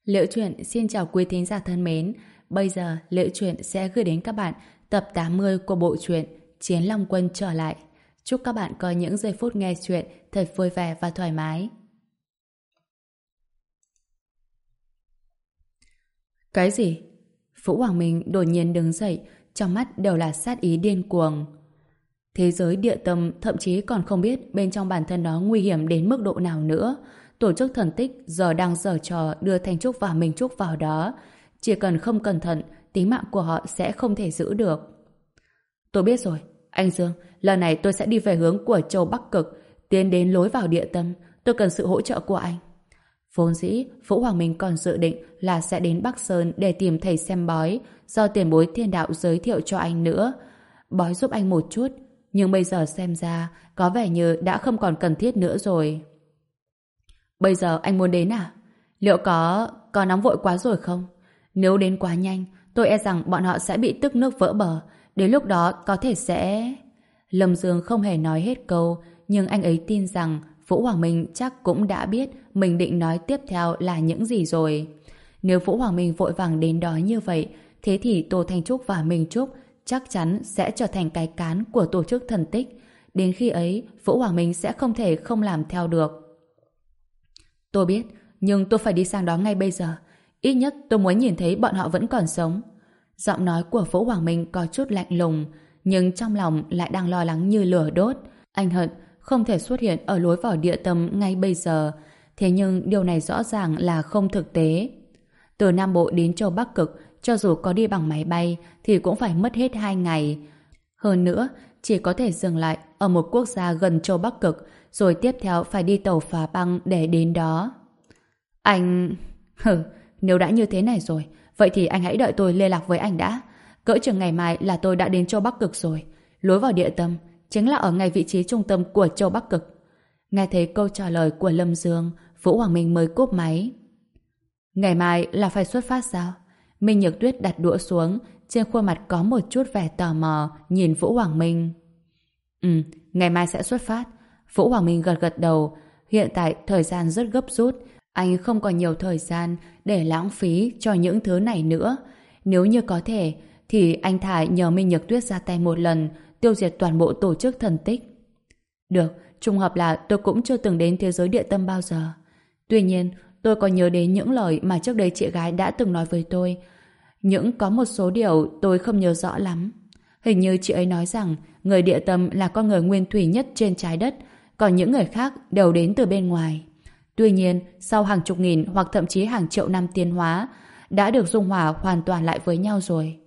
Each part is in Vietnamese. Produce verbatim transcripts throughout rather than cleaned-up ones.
Liễu Chuyện xin chào quý thính giả thân mến. Bây giờ Liễu Chuyện sẽ gửi đến các bạn tập tám mươi của bộ truyện Chiến Long Quân trở lại. Chúc các bạn có những giây phút nghe chuyện thật vui vẻ và thoải mái. Cái gì? Vũ Hoàng Minh đột nhiên đứng dậy, trong mắt đều là sát ý điên cuồng. Thế giới địa tâm thậm chí còn không biết bên trong bản thân nó nguy hiểm đến mức độ nào nữa. Tổ chức thần tích giờ đang giở trò đưa Thanh Trúc và Minh Trúc vào đó. Chỉ cần không cẩn thận, tính mạng của họ sẽ không thể giữ được. Tôi biết rồi, anh Dương, lần này tôi sẽ đi về hướng của châu Bắc Cực, tiến đến lối vào địa tâm. Tôi cần sự hỗ trợ của anh. Vốn dĩ, Vũ Hoàng Minh còn dự định là sẽ đến Bắc Sơn để tìm thầy xem bói, do tiền bối thiên đạo giới thiệu cho anh nữa. Bói giúp anh một chút, nhưng bây giờ xem ra có vẻ như đã không còn cần thiết nữa rồi. Bây giờ anh muốn đến à? Liệu có có nóng vội quá rồi không? Nếu đến quá nhanh, tôi e rằng bọn họ sẽ bị tức nước vỡ bờ. Đến lúc đó có thể sẽ... Lâm Dương không hề nói hết câu, nhưng anh ấy tin rằng Vũ Hoàng Minh chắc cũng đã biết mình định nói tiếp theo là những gì rồi. Nếu Vũ Hoàng Minh vội vàng đến đó như vậy, thế thì Tô Thanh Trúc và Minh Trúc chắc chắn sẽ trở thành cái cán của tổ chức thần tích. Đến khi ấy, Vũ Hoàng Minh sẽ không thể không làm theo được. Tôi biết, nhưng tôi phải đi sang đó ngay bây giờ. Ít nhất tôi muốn nhìn thấy bọn họ vẫn còn sống. Giọng nói của Vũ Hoàng Minh có chút lạnh lùng, nhưng trong lòng lại đang lo lắng như lửa đốt. Anh hận không thể xuất hiện ở lối vào địa tâm ngay bây giờ. Thế nhưng điều này rõ ràng là không thực tế. Từ Nam Bộ đến châu Bắc Cực, cho dù có đi bằng máy bay thì cũng phải mất hết hai ngày. Hơn nữa, chỉ có thể dừng lại ở một quốc gia gần châu Bắc Cực, rồi tiếp theo phải đi tàu phá băng để đến đó. Anh... Hừ, nếu đã như thế này rồi, vậy thì anh hãy đợi tôi liên lạc với anh đã. Cỡ chừng ngày mai là tôi đã đến châu Bắc Cực rồi. Lối vào địa tâm chính là ở ngay vị trí trung tâm của châu Bắc Cực. Nghe thấy câu trả lời của Lâm Dương, Vũ Hoàng Minh mới cúp máy. Ngày mai là phải xuất phát sao? Minh Nhược Tuyết đặt đũa xuống, trên khuôn mặt có một chút vẻ tò mò nhìn Vũ Hoàng Minh. Ừ, ngày mai sẽ xuất phát. Vũ Hoàng Minh gật gật đầu. Hiện tại thời gian rất gấp rút, anh không còn nhiều thời gian để lãng phí cho những thứ này nữa. Nếu như có thể, thì anh thà nhờ Minh Nhược Tuyết ra tay một lần, tiêu diệt toàn bộ tổ chức thần tích. Được, trùng hợp là tôi cũng chưa từng đến thế giới địa tâm bao giờ. Tuy nhiên, tôi có nhớ đến những lời mà trước đây chị gái đã từng nói với tôi. Những có một số điều tôi không nhớ rõ lắm. Hình như chị ấy nói rằng người địa tâm là con người nguyên thủy nhất trên trái đất, còn những người khác đều đến từ bên ngoài. Tuy nhiên, sau hàng chục nghìn hoặc thậm chí hàng triệu năm tiến hóa, đã được dung hòa hoàn toàn lại với nhau rồi.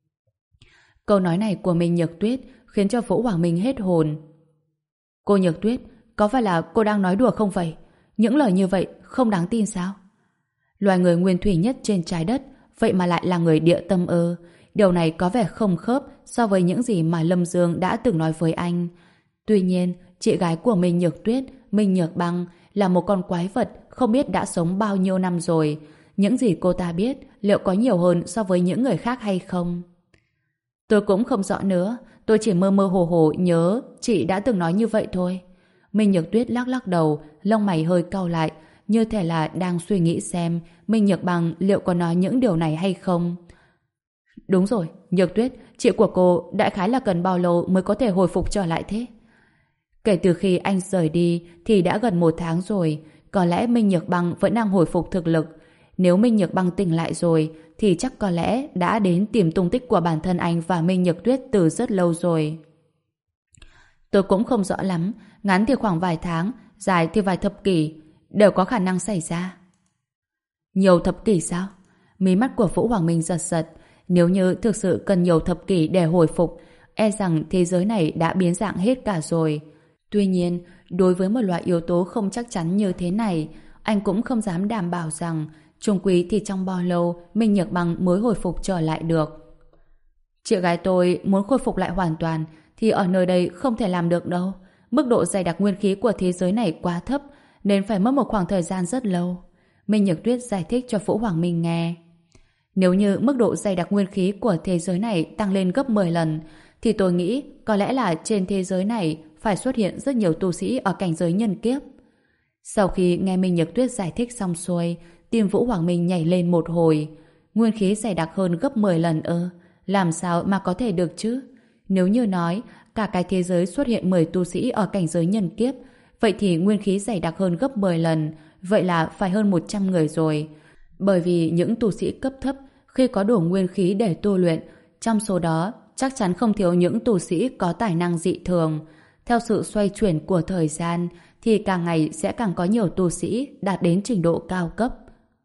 Câu nói này của Minh Nhược Tuyết khiến cho Vũ Hoàng Minh hết hồn. Cô Nhược Tuyết, có phải là cô đang nói đùa không vậy? Những lời như vậy không đáng tin sao? Loài người nguyên thủy nhất trên trái đất, vậy mà lại là người địa tâm ư? Điều này có vẻ không khớp so với những gì mà Lâm Dương đã từng nói với anh. Tuy nhiên, chị gái của Minh Nhược Tuyết, Minh Nhược Băng, là một con quái vật không biết đã sống bao nhiêu năm rồi. Những gì cô ta biết liệu có nhiều hơn so với những người khác hay không? Tôi cũng không rõ nữa. Tôi chỉ mơ mơ hồ hồ nhớ chị đã từng nói như vậy thôi. Minh Nhược Tuyết lắc lắc đầu, lông mày hơi cau lại, như thể là đang suy nghĩ xem Minh Nhược Băng liệu có nói những điều này hay không. Đúng rồi, Nhược Tuyết, chị của cô đại khái là cần bao lâu mới có thể hồi phục trở lại thế? Kể từ khi anh rời đi thì đã gần một tháng rồi. Có lẽ Minh Nhược Băng vẫn đang hồi phục thực lực. Nếu Minh Nhược Băng tỉnh lại rồi thì chắc có lẽ đã đến tìm tung tích của bản thân anh và Minh Nhược Tuyết từ rất lâu rồi. Tôi cũng không rõ lắm. Ngắn thì khoảng vài tháng, dài thì vài thập kỷ, đều có khả năng xảy ra. Nhiều thập kỷ sao? Mí mắt của Vũ Hoàng Minh giật giật. Nếu như thực sự cần nhiều thập kỷ để hồi phục, e rằng thế giới này đã biến dạng hết cả rồi. Tuy nhiên, đối với một loại yếu tố không chắc chắn như thế này, anh cũng không dám đảm bảo rằng chung quy thì trong bao lâu Minh Nhược Băng mới hồi phục trở lại được. Chị gái tôi muốn khôi phục lại hoàn toàn thì ở nơi đây không thể làm được đâu. Mức độ dày đặc nguyên khí của thế giới này quá thấp nên phải mất một khoảng thời gian rất lâu. Minh Nhược Tuyết giải thích cho Vũ Hoàng Minh nghe. Nếu như mức độ dày đặc nguyên khí của thế giới này tăng lên gấp mười lần thì tôi nghĩ có lẽ là trên thế giới này phải xuất hiện rất nhiều tu sĩ ở cảnh giới nhân kiếp. Sau khi nghe Minh Nhược Tuyết giải thích xong xuôi, tim Vũ Hoàng Minh nhảy lên một hồi. Nguyên khí dày đặc hơn gấp mười lần ư? Làm sao mà có thể được chứ? Nếu như nói cả cái thế giới xuất hiện mười tu sĩ ở cảnh giới nhân kiếp, vậy thì nguyên khí dày đặc hơn gấp mười lần, vậy là phải hơn một trăm người rồi. Bởi vì những tu sĩ cấp thấp khi có đủ nguyên khí để tu luyện, trong số đó chắc chắn không thiếu những tu sĩ có tài năng dị thường. Theo sự xoay chuyển của thời gian thì càng ngày sẽ càng có nhiều tu sĩ đạt đến trình độ cao cấp.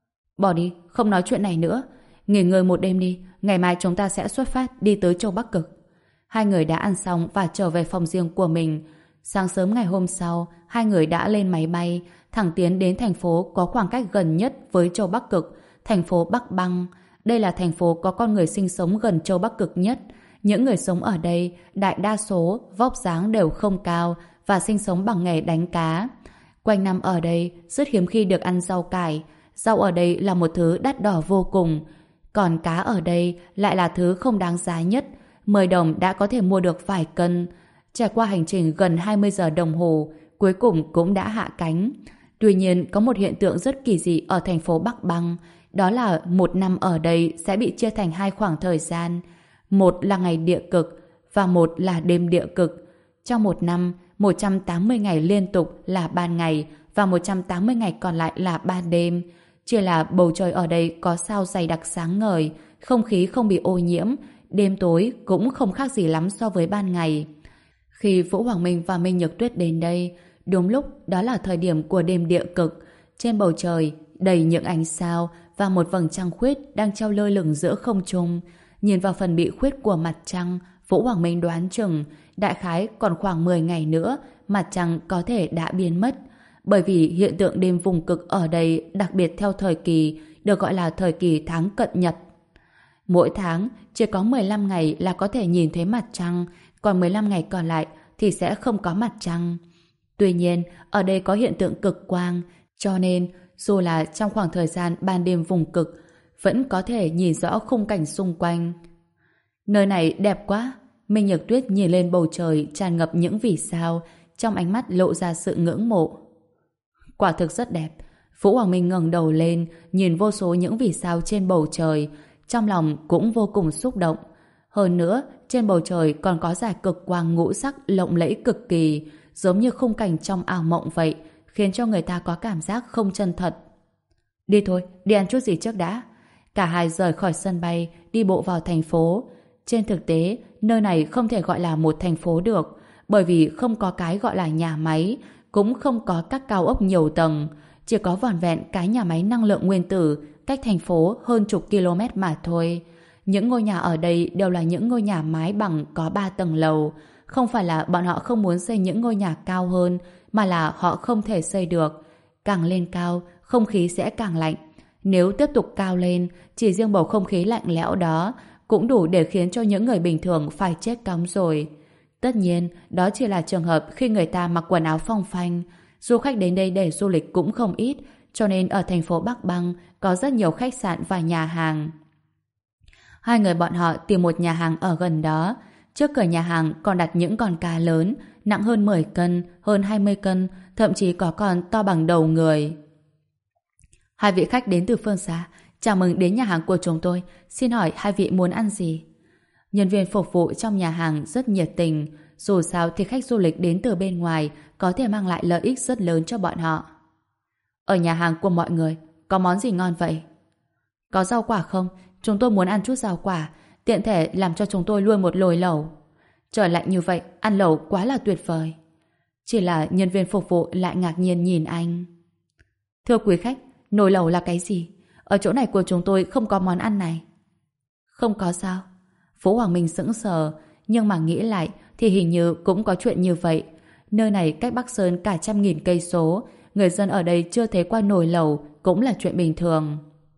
Bỏ đi, không nói chuyện này nữa. Nghỉ ngơi một đêm đi, ngày mai chúng ta sẽ xuất phát đi tới châu Bắc Cực. Hai người đã ăn xong và trở về phòng riêng của mình. Sáng sớm ngày hôm sau, hai người đã lên máy bay, thẳng tiến đến thành phố có khoảng cách gần nhất với châu Bắc Cực, thành phố Bắc Băng. Đây là thành phố có con người sinh sống gần châu Bắc Cực nhất. Những người sống ở đây, đại đa số, vóc dáng đều không cao và sinh sống bằng nghề đánh cá. Quanh năm ở đây, rất hiếm khi được ăn rau cải. Rau ở đây là một thứ đắt đỏ vô cùng. Còn cá ở đây lại là thứ không đáng giá nhất. mười đồng đã có thể mua được vài cân. Trải qua hành trình gần hai mươi giờ đồng hồ, cuối cùng cũng đã hạ cánh. Tuy nhiên, có một hiện tượng rất kỳ dị ở thành phố Bắc Băng. Đó là một năm ở đây sẽ bị chia thành hai khoảng thời gian. Một là ngày địa cực và một là đêm địa cực. Trong một năm, một trăm tám mươi ngày liên tục là ban ngày và một trăm tám mươi ngày còn lại là ban đêm. Chỉ là bầu trời ở đây có sao dày đặc sáng ngời, không khí không bị ô nhiễm, đêm tối cũng không khác gì lắm so với ban ngày. Khi Vũ Hoàng Minh và Minh Nhược Tuyết đến đây, đúng lúc đó là thời điểm của đêm địa cực. Trên bầu trời đầy những ánh sao và một vầng trăng khuyết đang treo lơ lửng giữa không trung. Nhìn vào phần bị khuyết của mặt trăng, Vũ Hoàng Minh đoán chừng đại khái còn khoảng mười ngày nữa mặt trăng có thể đã biến mất. Bởi vì hiện tượng đêm vùng cực ở đây đặc biệt theo thời kỳ, được gọi là thời kỳ tháng cận nhật. Mỗi tháng chỉ có mười lăm ngày là có thể nhìn thấy mặt trăng, còn mười lăm ngày còn lại thì sẽ không có mặt trăng. Tuy nhiên, ở đây có hiện tượng cực quang, cho nên dù là trong khoảng thời gian ban đêm vùng cực, vẫn có thể nhìn rõ khung cảnh xung quanh. Nơi này đẹp quá. Minh Nhược Tuyết nhìn lên bầu trời tràn ngập những vì sao, trong ánh mắt lộ ra sự ngưỡng mộ. Quả thực rất đẹp. Vũ Hoàng Minh ngẩng đầu lên, nhìn vô số những vì sao trên bầu trời, trong lòng cũng vô cùng xúc động. Hơn nữa, trên bầu trời còn có dải cực quang ngũ sắc lộng lẫy cực kỳ, giống như khung cảnh trong ảo mộng vậy, khiến cho người ta có cảm giác không chân thật. Đi thôi, đi ăn chút gì trước đã. Cả hai rời khỏi sân bay, đi bộ vào thành phố. Trên thực tế, nơi này không thể gọi là một thành phố được, bởi vì không có cái gọi là nhà máy, cũng không có các cao ốc nhiều tầng, chỉ có vỏn vẹn cái nhà máy năng lượng nguyên tử cách thành phố hơn chục km mà thôi. Những ngôi nhà ở đây đều là những ngôi nhà mái bằng có ba tầng lầu. Không phải là bọn họ không muốn xây những ngôi nhà cao hơn, mà là họ không thể xây được. Càng lên cao, không khí sẽ càng lạnh. Nếu tiếp tục cao lên, chỉ riêng bầu không khí lạnh lẽo đó cũng đủ để khiến cho những người bình thường phải chết cóng rồi. Tất nhiên, đó chỉ là trường hợp khi người ta mặc quần áo phong phanh. Du khách đến đây để du lịch cũng không ít, cho nên ở thành phố Bắc Băng có rất nhiều khách sạn và nhà hàng. Hai người bọn họ tìm một nhà hàng ở gần đó. Trước cửa nhà hàng còn đặt những con cá lớn, nặng hơn mười cân, hơn hai mươi cân, thậm chí có con to bằng đầu người. Hai vị khách đến từ phương xa, chào mừng đến nhà hàng của chúng tôi. Xin hỏi hai vị muốn ăn gì? Nhân viên phục vụ trong nhà hàng rất nhiệt tình. Dù sao thì khách du lịch đến từ bên ngoài có thể mang lại lợi ích rất lớn cho bọn họ. Ở nhà hàng của mọi người có món gì ngon vậy? Có rau quả không? Chúng tôi muốn ăn chút rau quả, tiện thể làm cho chúng tôi luôn một nồi lẩu. Trời lạnh như vậy, ăn lẩu quá là tuyệt vời. Chỉ là nhân viên phục vụ lại ngạc nhiên nhìn anh. Thưa quý khách, nồi lẩu là cái gì? Ở chỗ này của chúng tôi không có món ăn này. Không có sao? Vũ Hoàng Minh sững sờ, nhưng mà nghĩ lại thì hình như cũng có chuyện như vậy. Nơi này cách Bắc Sơn cả trăm nghìn cây số, người dân ở đây chưa thấy qua nồi lẩu cũng là chuyện bình thường.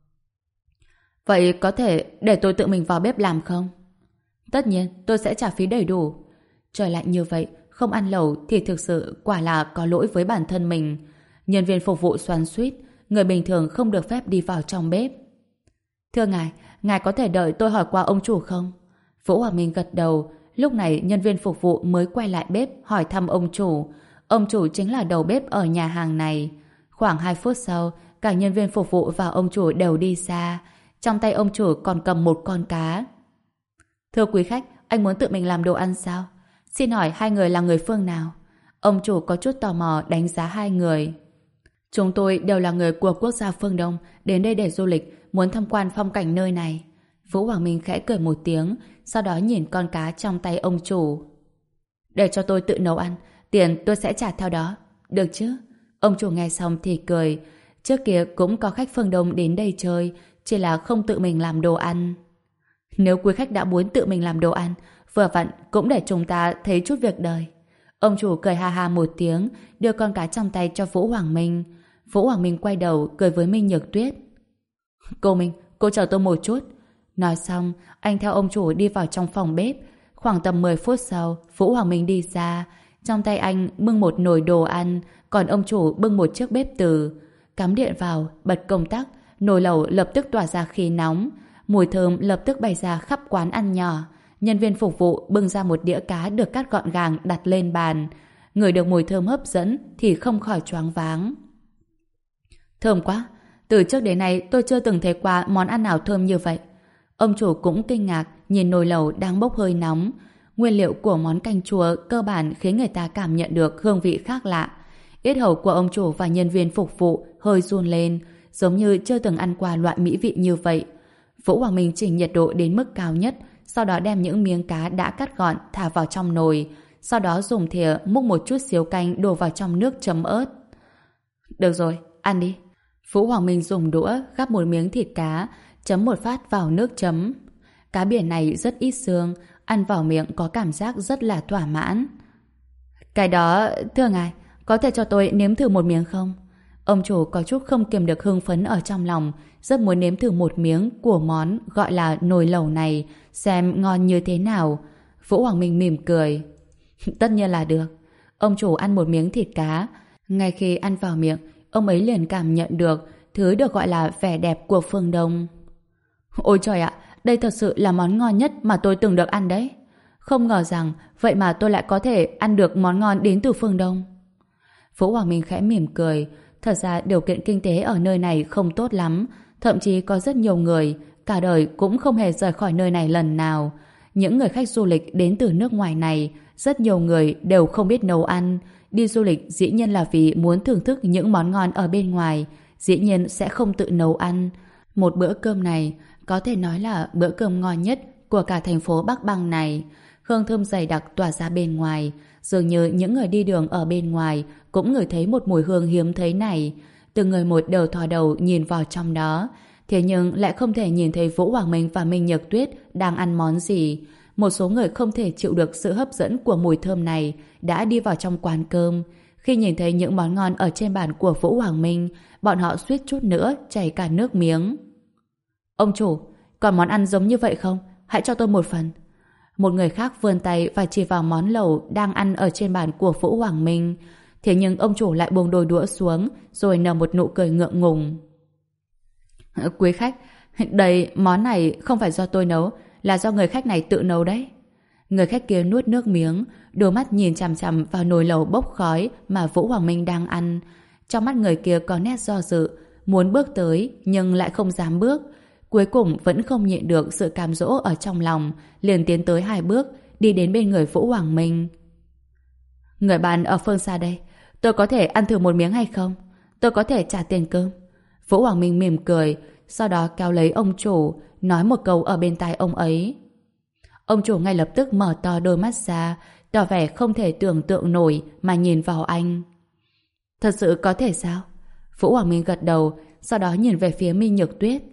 Vậy có thể để tôi tự mình vào bếp làm không? Tất nhiên, tôi sẽ trả phí đầy đủ. Trời lạnh như vậy, không ăn lẩu thì thực sự quả là có lỗi với bản thân mình. Nhân viên phục vụ xoắn xuýt, người bình thường không được phép đi vào trong bếp. Thưa ngài, ngài có thể đợi tôi hỏi qua ông chủ không? Vũ Hoàng Minh gật đầu. Lúc này nhân viên phục vụ mới quay lại bếp hỏi thăm ông chủ. Ông chủ chính là đầu bếp ở nhà hàng này. Khoảng hai phút sau, cả nhân viên phục vụ và ông chủ đều đi xa. Trong tay ông chủ còn cầm một con cá. Thưa quý khách, anh muốn tự mình làm đồ ăn sao? Xin hỏi hai người là người phương nào? Ông chủ có chút tò mò đánh giá hai người. Chúng tôi đều là người của quốc gia phương Đông, đến đây để du lịch, muốn tham quan phong cảnh nơi này. Vũ Hoàng Minh khẽ cười một tiếng, sau đó nhìn con cá trong tay ông chủ. Để cho tôi tự nấu ăn, tiền tôi sẽ trả theo đó. Được chứ? Ông chủ nghe xong thì cười. Trước kia cũng có khách phương Đông đến đây chơi, chỉ là không tự mình làm đồ ăn. Nếu quý khách đã muốn tự mình làm đồ ăn, vừa vặn cũng để chúng ta thấy chút việc đời. Ông chủ cười ha ha một tiếng, đưa con cá trong tay cho Vũ Hoàng Minh. Vũ Hoàng Minh quay đầu cười với Minh Nhược Tuyết. Cô Minh, cô chờ tôi một chút. Nói xong, anh theo ông chủ đi vào trong phòng bếp. Khoảng tầm mười phút sau, Vũ Hoàng Minh đi ra. Trong tay anh bưng một nồi đồ ăn, còn ông chủ bưng một chiếc bếp từ. Cắm điện vào, bật công tắc, nồi lẩu lập tức tỏa ra khí nóng. Mùi thơm lập tức bay ra khắp quán ăn nhỏ. Nhân viên phục vụ bưng ra một đĩa cá được cắt gọn gàng đặt lên bàn. Người được mùi thơm hấp dẫn thì không khỏi choáng váng. Thơm quá! Từ trước đến nay tôi chưa từng thấy qua món ăn nào thơm như vậy. Ông chủ cũng kinh ngạc nhìn nồi lẩu đang bốc hơi nóng. Nguyên liệu của món canh chua cơ bản khiến người ta cảm nhận được hương vị khác lạ. Yết hầu của ông chủ và nhân viên phục vụ hơi run lên, giống như chưa từng ăn qua loại mỹ vị như vậy. Vũ Hoàng Minh chỉnh nhiệt độ đến mức cao nhất, sau đó đem những miếng cá đã cắt gọn thả vào trong nồi, sau đó dùng thìa múc một chút xíu canh đổ vào trong nước chấm ớt. Được rồi, ăn đi. Vũ Hoàng Minh dùng đũa gắp một miếng thịt cá, chấm một phát vào nước chấm. Cá biển này rất ít xương, ăn vào miệng có cảm giác rất là thỏa mãn. Cái đó, thưa ngài, có thể cho tôi nếm thử một miếng không? Ông chủ có chút không kiềm được hưng phấn ở trong lòng, rất muốn nếm thử một miếng của món gọi là nồi lẩu này, xem ngon như thế nào. Vũ Hoàng Minh mỉm cười. Tất nhiên là được. Ông chủ ăn một miếng thịt cá. Ngay khi ăn vào miệng, ông ấy liền cảm nhận được thứ được gọi là vẻ đẹp của phương Đông. Ôi trời ạ, đây thật sự là món ngon nhất mà tôi từng được ăn đấy. Không ngờ rằng vậy mà tôi lại có thể ăn được món ngon đến từ phương Đông. Vũ Hoàng Minh khẽ mỉm cười. Thật ra điều kiện kinh tế ở nơi này không tốt lắm, thậm chí có rất nhiều người cả đời cũng không hề rời khỏi nơi này lần nào. Những người khách du lịch đến từ nước ngoài này, rất nhiều người đều không biết nấu ăn. Đi du lịch dĩ nhiên là vì muốn thưởng thức những món ngon ở bên ngoài, dĩ nhiên sẽ không tự nấu ăn. Một bữa cơm này có thể nói là bữa cơm ngon nhất của cả thành phố Bắc Bang này. Hương thơm dày đặc tỏa ra bên ngoài, dường như những người đi đường ở bên ngoài cũng ngửi thấy một mùi hương hiếm thấy này. Từng người một đều thò đầu nhìn vào trong đó, thế nhưng lại không thể nhìn thấy Vũ Hoàng Minh và Minh Nhược Tuyết đang ăn món gì. Một số người không thể chịu được sự hấp dẫn của mùi thơm này đã đi vào trong quán cơm. Khi nhìn thấy những món ngon ở trên bàn của Vũ Hoàng Minh, bọn họ suýt chút nữa chảy cả nước miếng. Ông chủ, còn món ăn giống như vậy không? Hãy cho tôi một phần. Một người khác vươn tay và chỉ vào món lẩu đang ăn ở trên bàn của Vũ Hoàng Minh. Thế nhưng ông chủ lại buông đôi đũa xuống rồi nở một nụ cười ngượng ngùng. Quý khách, đây món này không phải do tôi nấu, là do người khách này tự nấu đấy. Người khách kia nuốt nước miếng, đôi mắt nhìn chằm chằm vào nồi lẩu bốc khói mà Vũ Hoàng Minh đang ăn. Trong mắt người kia có nét do dự, muốn bước tới nhưng lại không dám bước. Cuối cùng vẫn không nhịn được sự cám dỗ ở trong lòng, liền tiến tới hai bước, đi đến bên người Vũ Hoàng Minh. Người bạn ở phương xa đây, tôi có thể ăn thử một miếng hay không? Tôi có thể trả tiền cơm. Vũ Hoàng Minh mỉm cười, sau đó kéo lấy ông chủ, nói một câu ở bên tai ông ấy. Ông chủ ngay lập tức mở to đôi mắt ra, tỏ vẻ không thể tưởng tượng nổi mà nhìn vào anh. Thật sự có thể sao? Vũ Hoàng Minh gật đầu, sau đó nhìn về phía Minh Nhược Tuyết.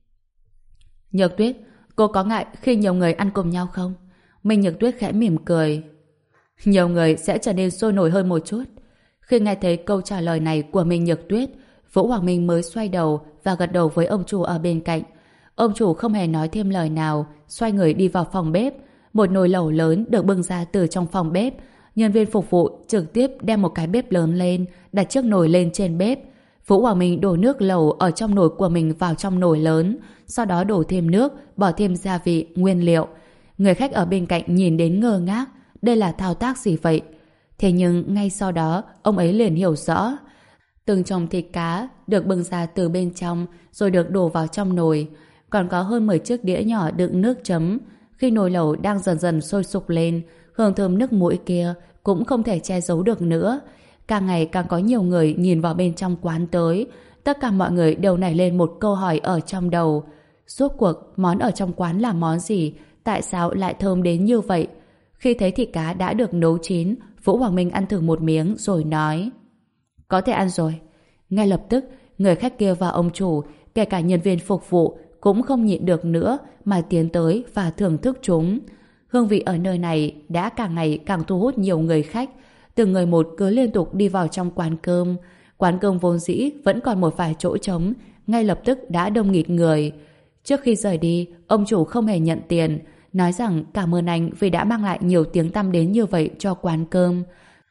Nhược Tuyết, cô có ngại khi nhiều người ăn cùng nhau không? Minh Nhược Tuyết khẽ mỉm cười. Nhiều người sẽ trở nên sôi nổi hơn một chút. Khi nghe thấy câu trả lời này của Minh Nhược Tuyết, Vũ Hoàng Minh mới xoay đầu và gật đầu với ông chủ ở bên cạnh. Ông chủ không hề nói thêm lời nào, xoay người đi vào phòng bếp. Một nồi lẩu lớn được bưng ra từ trong phòng bếp. Nhân viên phục vụ trực tiếp đem một cái bếp lớn lên, đặt chiếc nồi lên trên bếp. Vũ Hoàng Minh đổ nước lẩu ở trong nồi của mình vào trong nồi lớn, sau đó đổ thêm nước, bỏ thêm gia vị, nguyên liệu. Người khách ở bên cạnh nhìn đến ngơ ngác, đây là thao tác gì vậy? Thế nhưng ngay sau đó, ông ấy liền hiểu rõ. Từng chồng thịt cá được bưng ra từ bên trong rồi được đổ vào trong nồi. Còn có hơn mười chiếc đĩa nhỏ đựng nước chấm. Khi nồi lẩu đang dần dần sôi sục lên, hương thơm nước mũi kia cũng không thể che giấu được nữa. Càng ngày càng có nhiều người nhìn vào bên trong quán tới. Tất cả mọi người đều nảy lên một câu hỏi ở trong đầu. Rốt cuộc món ở trong quán là món gì? Tại sao lại thơm đến như vậy? Khi thấy thịt cá đã được nấu chín, Vũ Hoàng Minh ăn thử một miếng rồi nói: có thể ăn rồi. Ngay lập tức, người khách kia và ông chủ, kể cả nhân viên phục vụ, cũng không nhịn được nữa mà tiến tới và thưởng thức chúng. Hương vị ở nơi này đã càng ngày càng thu hút nhiều người khách. Từng người một cứ liên tục đi vào trong quán cơm. Quán cơm vốn dĩ vẫn còn một vài chỗ trống, ngay lập tức đã đông nghịt người. Trước khi rời đi, ông chủ không hề nhận tiền, nói rằng cảm ơn anh vì đã mang lại nhiều tiếng tăm đến như vậy cho quán cơm.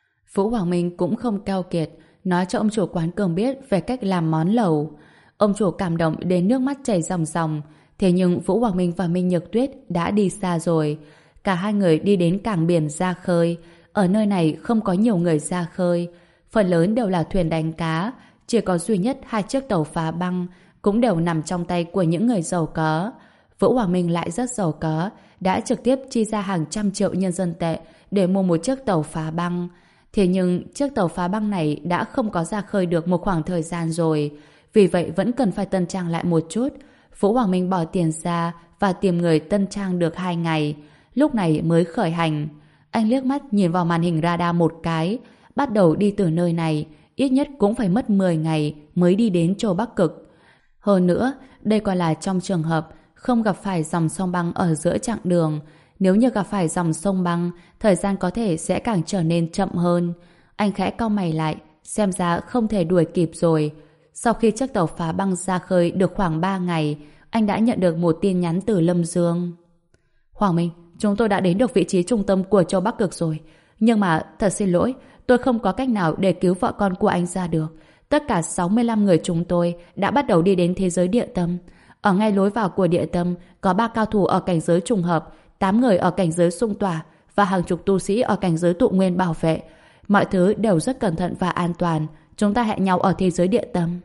Vũ Hoàng Minh cũng không keo kiệt, nói cho ông chủ quán cơm biết về cách làm món lẩu. Ông chủ cảm động đến nước mắt chảy ròng ròng. Thế nhưng Vũ Hoàng Minh và Minh Nhược Tuyết đã đi xa rồi. Cả hai người đi đến cảng biển ra khơi. Ở nơi này không có nhiều người ra khơi. Phần lớn đều là thuyền đánh cá. Chỉ có duy nhất hai chiếc tàu phá băng cũng đều nằm trong tay của những người giàu có. Vũ Hoàng Minh lại rất giàu có, đã trực tiếp chi ra hàng trăm triệu nhân dân tệ để mua một chiếc tàu phá băng. Thế nhưng chiếc tàu phá băng này đã không có ra khơi được một khoảng thời gian rồi. Vì vậy vẫn cần phải tân trang lại một chút. Vũ Hoàng Minh bỏ tiền ra và tìm người tân trang được hai ngày. Lúc này mới khởi hành. Anh liếc mắt nhìn vào màn hình radar một cái. Bắt đầu đi từ nơi này, ít nhất cũng phải mất mười ngày mới đi đến châu Bắc Cực. Hơn nữa, đây còn là trong trường hợp không gặp phải dòng sông băng ở giữa chặng đường. Nếu như gặp phải dòng sông băng, thời gian có thể sẽ càng trở nên chậm hơn. Anh khẽ cau mày lại, xem ra không thể đuổi kịp rồi. Sau khi chiếc tàu phá băng ra khơi được khoảng ba ngày, anh đã nhận được một tin nhắn từ Lâm Dương. Hoàng Minh, chúng tôi đã đến được vị trí trung tâm của châu Bắc Cực rồi. Nhưng mà, thật xin lỗi, tôi không có cách nào để cứu vợ con của anh ra được. Tất cả sáu mươi lăm người chúng tôi đã bắt đầu đi đến thế giới địa tâm. Ở ngay lối vào của địa tâm có ba cao thủ ở cảnh giới trùng hợp, tám người ở cảnh giới xung tỏa và hàng chục tu sĩ ở cảnh giới tụ nguyên bảo vệ. Mọi thứ đều rất cẩn thận và an toàn. Chúng ta hẹn nhau ở thế giới địa tâm.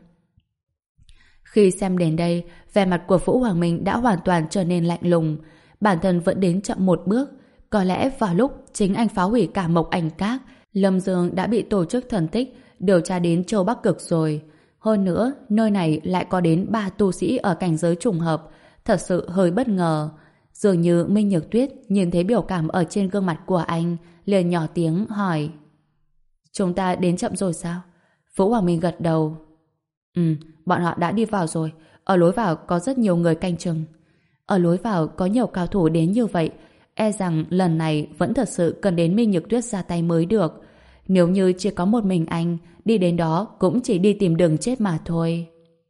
Khi xem đến đây, vẻ mặt của Vũ Hoàng Minh đã hoàn toàn trở nên lạnh lùng. Bản thân vẫn đến chậm một bước. Có lẽ vào lúc chính anh phá hủy cả Mộc Ảnh Các, Lâm Dương đã bị tổ chức thần tích điều tra đến châu Bắc Cực rồi. Hơn nữa, nơi này lại có đến ba tu sĩ ở cảnh giới trùng hợp. Thật sự hơi bất ngờ. Dường như Minh Nhược Tuyết nhìn thấy biểu cảm ở trên gương mặt của anh, liền nhỏ tiếng hỏi: chúng ta đến chậm rồi sao? Vũ Hoàng Minh gật đầu. Ừ, bọn họ đã đi vào rồi. Ở lối vào có rất nhiều người canh chừng. Ở lối vào có nhiều cao thủ đến như vậy, e rằng lần này vẫn thật sự cần đến Minh Nhược Tuyết ra tay mới được. Nếu như chỉ có một mình anh, đi đến đó cũng chỉ đi tìm đường chết mà thôi.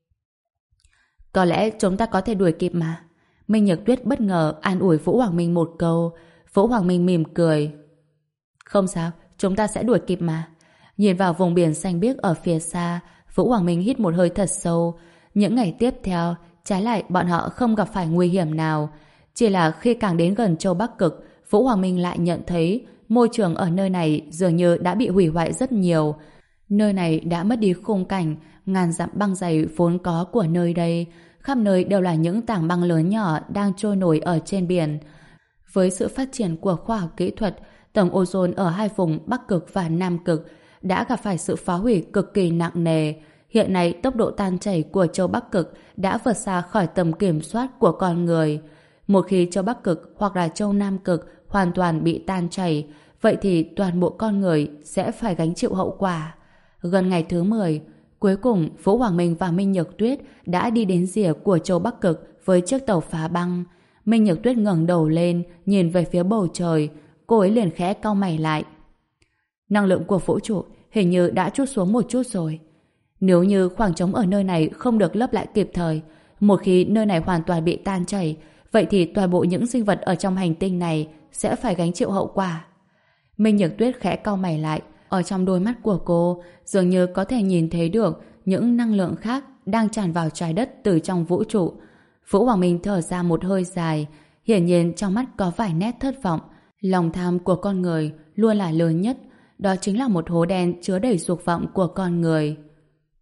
Có lẽ chúng ta có thể đuổi kịp mà. Minh Nhược Tuyết bất ngờ an ủi Vũ Hoàng Minh một câu. Vũ Hoàng Minh mỉm cười. Không sao, chúng ta sẽ đuổi kịp mà. Nhìn vào vùng biển xanh biếc ở phía xa, Vũ Hoàng Minh hít một hơi thật sâu. Những ngày tiếp theo, trái lại bọn họ không gặp phải nguy hiểm nào. Chỉ là khi càng đến gần châu Bắc Cực, Vũ Hoàng Minh lại nhận thấy môi trường ở nơi này dường như đã bị hủy hoại rất nhiều. Nơi này đã mất đi khung cảnh ngàn dặm băng dày vốn có của nơi đây. Khắp nơi đều là những tảng băng lớn nhỏ đang trôi nổi ở trên biển. Với sự phát triển của khoa học kỹ thuật, tầng ozone ở hai vùng Bắc Cực và Nam Cực đã gặp phải sự phá hủy cực kỳ nặng nề. Hiện nay tốc độ tan chảy của châu Bắc Cực đã vượt xa khỏi tầm kiểm soát của con người. Một khi châu Bắc Cực hoặc là châu Nam Cực hoàn toàn bị tan chảy, vậy thì toàn bộ con người sẽ phải gánh chịu hậu quả. Gần ngày thứ mười, cuối cùng Vũ Hoàng Minh và Minh Nhược Tuyết đã đi đến rìa của châu Bắc Cực với chiếc tàu phá băng. Minh Nhược Tuyết ngẩng đầu lên, nhìn về phía bầu trời, cô ấy liền khẽ cau mày lại. Năng lượng của vũ trụ hình như đã trút xuống một chút rồi. Nếu như khoảng trống ở nơi này không được lấp lại kịp thời, một khi nơi này hoàn toàn bị tan chảy, vậy thì toàn bộ những sinh vật ở trong hành tinh này sẽ phải gánh chịu hậu quả. Minh Nhược Tuyết khẽ cau mày lại, ở trong đôi mắt của cô dường như có thể nhìn thấy được những năng lượng khác đang tràn vào trái đất từ trong vũ trụ. Vũ Hoàng Minh thở ra một hơi dài, hiển nhiên trong mắt có vài nét thất vọng. Lòng tham của con người luôn là lớn nhất, đó chính là một hố đen chứa đầy dục vọng của con người.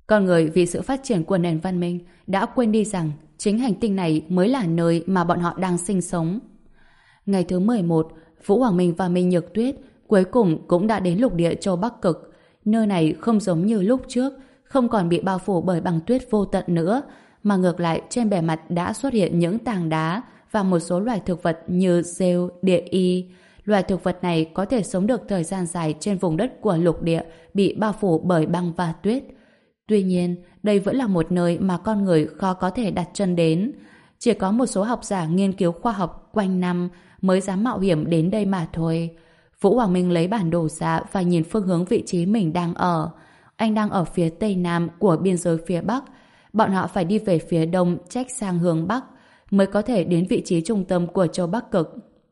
Con người vì sự phát triển của nền văn minh đã quên đi rằng chính hành tinh này mới là nơi mà bọn họ đang sinh sống. Ngày thứ mười một, Vũ Hoàng Minh và Minh Nhược Tuyết cuối cùng cũng đã đến lục địa châu Bắc Cực. Nơi này không giống như lúc trước, không còn bị bao phủ bởi băng tuyết vô tận nữa, mà ngược lại trên bề mặt đã xuất hiện những tảng đá và một số loài thực vật như rêu, địa y. Loài thực vật này có thể sống được thời gian dài trên vùng đất của lục địa bị bao phủ bởi băng và tuyết. Tuy nhiên, đây vẫn là một nơi mà con người khó có thể đặt chân đến. Chỉ có một số học giả nghiên cứu khoa học quanh năm mới dám mạo hiểm đến đây mà thôi. Vũ Hoàng Minh lấy bản đồ ra và nhìn phương hướng vị trí mình đang ở. Anh đang ở phía tây nam của biên giới phía bắc. Bọn họ phải đi về phía đông trách sang hướng bắc mới có thể đến vị trí trung tâm của châu Bắc Cực.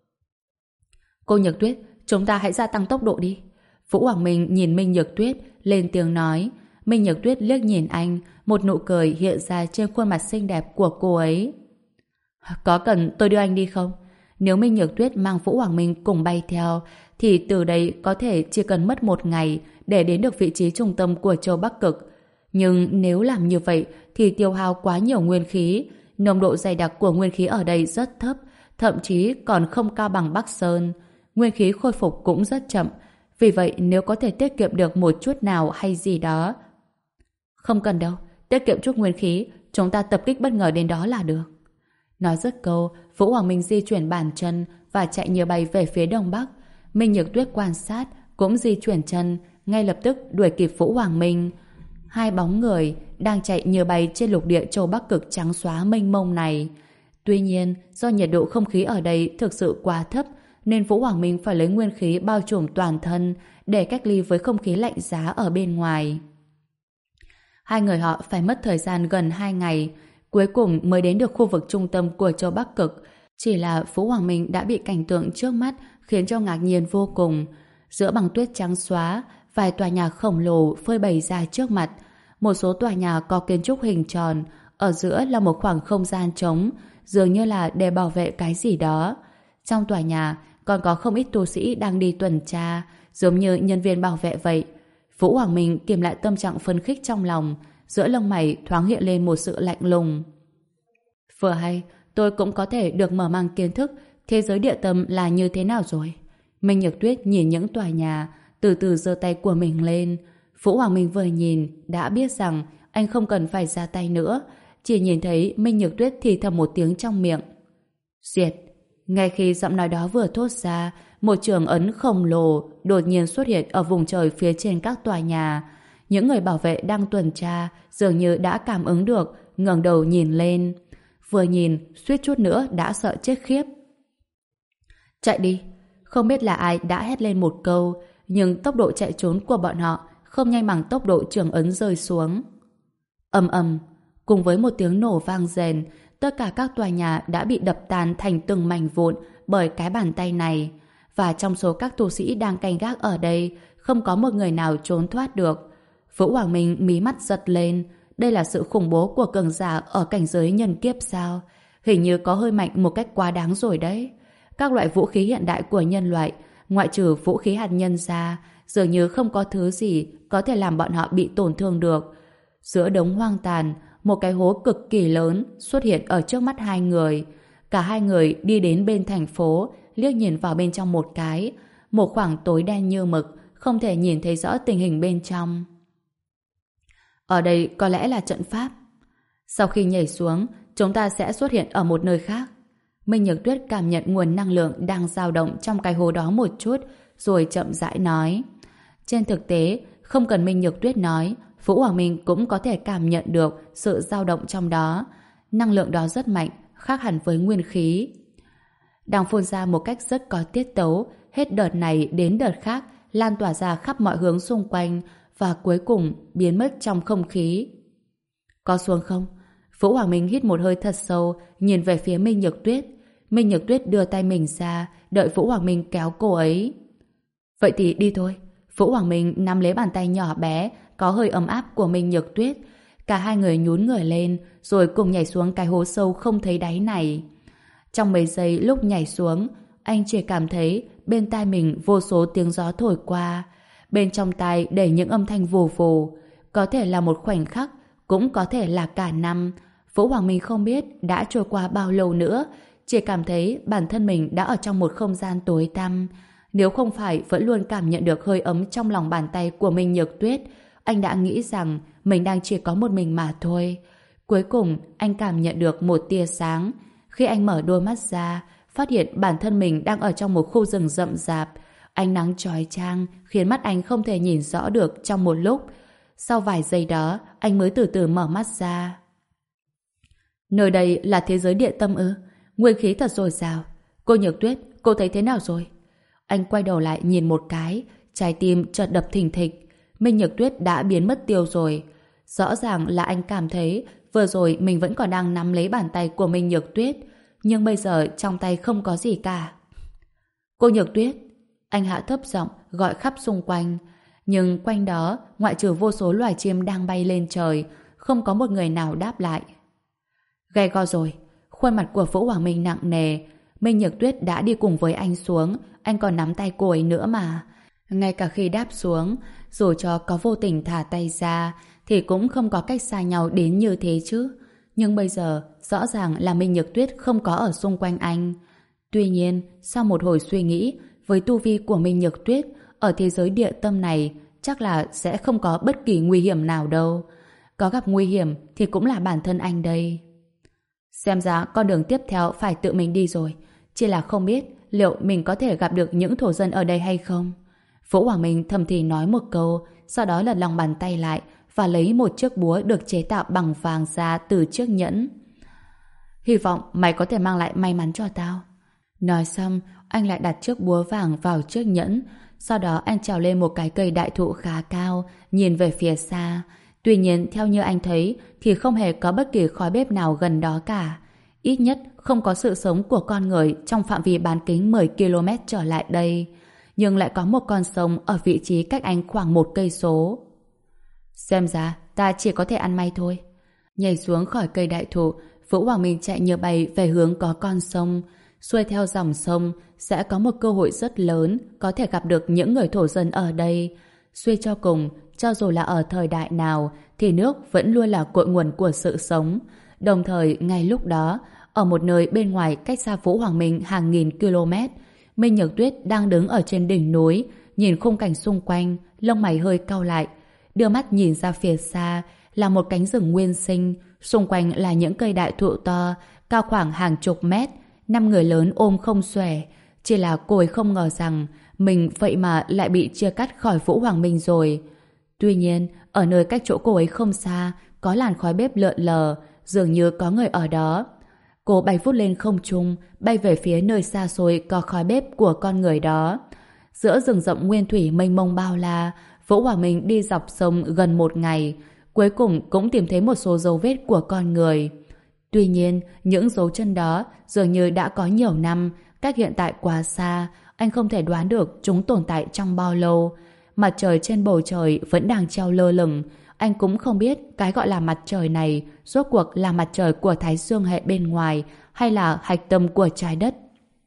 Cô Nhược Tuyết, chúng ta hãy gia tăng tốc độ đi. Vũ Hoàng Minh nhìn Minh Nhược Tuyết, lên tiếng nói. Minh Nhược Tuyết liếc nhìn anh, một nụ cười hiện ra trên khuôn mặt xinh đẹp của cô ấy. Có cần tôi đưa anh đi không? Nếu Minh Nhược Tuyết mang Vũ Hoàng Minh cùng bay theo, thì từ đây có thể chỉ cần mất một ngày để đến được vị trí trung tâm của châu Bắc Cực. Nhưng nếu làm như vậy thì tiêu hao quá nhiều nguyên khí, nồng độ dày đặc của nguyên khí ở đây rất thấp, thậm chí còn không cao bằng Bắc Sơn. Nguyên khí khôi phục cũng rất chậm, vì vậy nếu có thể tiết kiệm được một chút nào hay gì đó. Không cần đâu, tiết kiệm chút nguyên khí, chúng ta tập kích bất ngờ đến đó là được. Nói dứt câu, Vũ Hoàng Minh di chuyển bàn chân và chạy như bay về phía đông bắc. Minh Nhược Tuyết quan sát, cũng di chuyển chân, ngay lập tức đuổi kịp Vũ Hoàng Minh. Hai bóng người đang chạy như bay trên lục địa châu Bắc Cực trắng xóa mênh mông này. Tuy nhiên, do nhiệt độ không khí ở đây thực sự quá thấp, nên Vũ Hoàng Minh phải lấy nguyên khí bao trùm toàn thân để cách ly với không khí lạnh giá ở bên ngoài. Hai người họ phải mất thời gian gần hai ngày, cuối cùng mới đến được khu vực trung tâm của châu Bắc Cực. Chỉ là Vũ Hoàng Minh đã bị cảnh tượng trước mắt khiến cho ngạc nhiên vô cùng. Giữa băng tuyết trắng xóa, vài tòa nhà khổng lồ phơi bày ra trước mặt. Một số tòa nhà có kiến trúc hình tròn, ở giữa là một khoảng không gian trống, dường như là để bảo vệ cái gì đó. Trong tòa nhà còn có không ít tu sĩ đang đi tuần tra, giống như nhân viên bảo vệ vậy. Vũ Hoàng Minh kiềm lại tâm trạng phấn khích trong lòng, giữa lông mày thoáng hiện lên một sự lạnh lùng. Vừa hay, tôi cũng có thể được mở mang kiến thức thế giới địa tâm là như thế nào rồi. Minh Nhược Tuyết nhìn những tòa nhà, từ từ giơ tay của mình lên. Vũ Hoàng Minh vừa nhìn đã biết rằng anh không cần phải ra tay nữa, chỉ nhìn thấy Minh Nhược Tuyết thì thầm một tiếng trong miệng. Diệt. Ngay khi giọng nói đó vừa thốt ra, một trường ấn khổng lồ đột nhiên xuất hiện ở vùng trời phía trên các tòa nhà. Những người bảo vệ đang tuần tra dường như đã cảm ứng được, ngẩng đầu nhìn lên. Vừa nhìn, suýt chút nữa đã sợ chết khiếp. Chạy đi! Không biết là ai đã hét lên một câu, nhưng tốc độ chạy trốn của bọn họ không nhanh bằng tốc độ trường ấn rơi xuống. Ầm ầm, cùng với một tiếng nổ vang rền, tất cả các tòa nhà đã bị đập tan thành từng mảnh vụn bởi cái bàn tay này. Và trong số các tu sĩ đang canh gác ở đây, không có một người nào trốn thoát được. Vũ Hoàng Minh mí mắt giật lên. Đây là sự khủng bố của cường giả ở cảnh giới nhân kiếp sao? Hình như có hơi mạnh một cách quá đáng rồi đấy. Các loại vũ khí hiện đại của nhân loại, ngoại trừ vũ khí hạt nhân ra, dường như không có thứ gì có thể làm bọn họ bị tổn thương được. Giữa đống hoang tàn, một cái hố cực kỳ lớn xuất hiện ở trước mắt hai người. Cả hai người đi đến bên thành phố, liếc nhìn vào bên trong một cái. Một khoảng tối đen như mực, không thể nhìn thấy rõ tình hình bên trong. Ở đây có lẽ là trận pháp. Sau khi nhảy xuống, chúng ta sẽ xuất hiện ở một nơi khác. Minh Nhược Tuyết cảm nhận nguồn năng lượng đang dao động trong cái hố đó một chút, rồi chậm rãi nói. Trên thực tế, không cần Minh Nhược Tuyết nói, Vũ Hoàng Minh cũng có thể cảm nhận được sự dao động trong đó. Năng lượng đó rất mạnh, khác hẳn với nguyên khí. Đang phun ra một cách rất có tiết tấu, hết đợt này đến đợt khác, lan tỏa ra khắp mọi hướng xung quanh và cuối cùng biến mất trong không khí. Có xuống không? Vũ Hoàng Minh hít một hơi thật sâu, nhìn về phía Minh Nhược Tuyết. Minh Nhược Tuyết đưa tay mình ra, đợi Vũ Hoàng Minh kéo cô ấy. Vậy thì đi thôi. Vũ Hoàng Minh nắm lấy bàn tay nhỏ bé, có hơi ấm áp của Minh Nhược Tuyết. Cả hai người nhún người lên, rồi cùng nhảy xuống cái hố sâu không thấy đáy này. Trong mấy giây lúc nhảy xuống, anh chỉ cảm thấy bên tai mình vô số tiếng gió thổi qua. Bên trong tai đầy những âm thanh vù vù. có thể là một khoảnh khắc, cũng có thể là cả năm. Vũ Hoàng Minh không biết đã trôi qua bao lâu nữa, chỉ cảm thấy bản thân mình đã ở trong một không gian tối tăm. Nếu không phải vẫn luôn cảm nhận được hơi ấm trong lòng bàn tay của Minh Nhược Tuyết, anh đã nghĩ rằng mình đang chỉ có một mình mà thôi. Cuối cùng, anh cảm nhận được một tia sáng. Khi anh mở đôi mắt ra, phát hiện bản thân mình đang ở trong một khu rừng rậm rạp. Ánh nắng chói chang khiến mắt anh không thể nhìn rõ được trong một lúc. Sau vài giây đó, anh mới từ từ mở mắt ra. Nơi đây là thế giới địa tâm ư? Nguyên khí thật dồi dào. Cô Nhược Tuyết, cô thấy thế nào rồi? Anh quay đầu lại nhìn một cái, trái tim chợt đập thình thịch. Minh Nhược Tuyết đã biến mất tiêu rồi. Rõ ràng là anh cảm thấy vừa rồi mình vẫn còn đang nắm lấy bàn tay của Minh Nhược Tuyết, nhưng bây giờ trong tay không có gì cả. Cô Nhược Tuyết, anh hạ thấp giọng gọi khắp xung quanh, nhưng quanh đó ngoại trừ vô số loài chim đang bay lên trời, không có một người nào đáp lại. Gay go rồi, khuôn mặt của Vũ Hoàng Minh nặng nề. Minh Nhược Tuyết đã đi cùng với anh xuống, anh còn nắm tay cô ấy nữa mà. Ngay cả khi đáp xuống, dù cho có vô tình thả tay ra, thì cũng không có cách xa nhau đến như thế chứ. Nhưng bây giờ, rõ ràng là Minh Nhược Tuyết không có ở xung quanh anh. Tuy nhiên, sau một hồi suy nghĩ, với tu vi của Minh Nhược Tuyết, ở thế giới địa tâm này, chắc là sẽ không có bất kỳ nguy hiểm nào đâu. Có gặp nguy hiểm thì cũng là bản thân anh đây. Xem ra con đường tiếp theo phải tự mình đi rồi. Chỉ là không biết liệu mình có thể gặp được những thổ dân ở đây hay không. Vũ Hoàng Minh thầm thì nói một câu, sau đó lật lòng bàn tay lại và lấy một chiếc búa được chế tạo bằng vàng ra từ chiếc nhẫn. Hy vọng mày có thể mang lại may mắn cho tao. Nói xong, anh lại đặt chiếc búa vàng vào chiếc nhẫn. Sau đó anh trèo lên một cái cây đại thụ khá cao, nhìn về phía xa. Tuy nhiên, theo như anh thấy, thì không hề có bất kỳ khói bếp nào gần đó cả. Ít nhất không có sự sống của con người trong phạm vi bán kính mười ki lô mét trở lại đây. Nhưng lại có một con sông ở vị trí cách anh khoảng một cây số. Xem ra, ta chỉ có thể ăn may thôi. Nhảy xuống khỏi cây đại thụ, Vũ Hoàng Minh chạy như bay về hướng có con sông. Xuôi theo dòng sông, sẽ có một cơ hội rất lớn có thể gặp được những người thổ dân ở đây. Suy cho cùng, cho dù là ở thời đại nào, thì nước vẫn luôn là cội nguồn của sự sống. Đồng thời, ngay lúc đó, ở một nơi bên ngoài cách xa Vũ Hoàng Minh hàng nghìn km, Minh Nhược Tuyết đang đứng ở trên đỉnh núi, nhìn khung cảnh xung quanh, lông mày hơi cau lại. Đưa mắt nhìn ra phía xa là một cánh rừng nguyên sinh, xung quanh là những cây đại thụ to, cao khoảng hàng chục mét, năm người lớn ôm không xuể. Chỉ là cô ấy không ngờ rằng mình vậy mà lại bị chia cắt khỏi Vũ Hoàng Minh rồi. Tuy nhiên, ở nơi cách chỗ cô ấy không xa, có làn khói bếp lượn lờ, dường như có người ở đó. Cô bay vút lên không trung, bay về phía nơi xa xôi có khói bếp của con người đó. Giữa rừng rậm nguyên thủy mênh mông bao la, Vũ Hoàng Minh đi dọc sông gần một ngày, cuối cùng cũng tìm thấy một số dấu vết của con người. Tuy nhiên, những dấu chân đó dường như đã có nhiều năm, cách hiện tại quá xa, anh không thể đoán được chúng tồn tại trong bao lâu. Mặt trời trên bầu trời vẫn đang treo lơ lửng, anh cũng không biết cái gọi là mặt trời này rốt cuộc là mặt trời của Thái Dương hệ bên ngoài hay là hạch tâm của trái đất.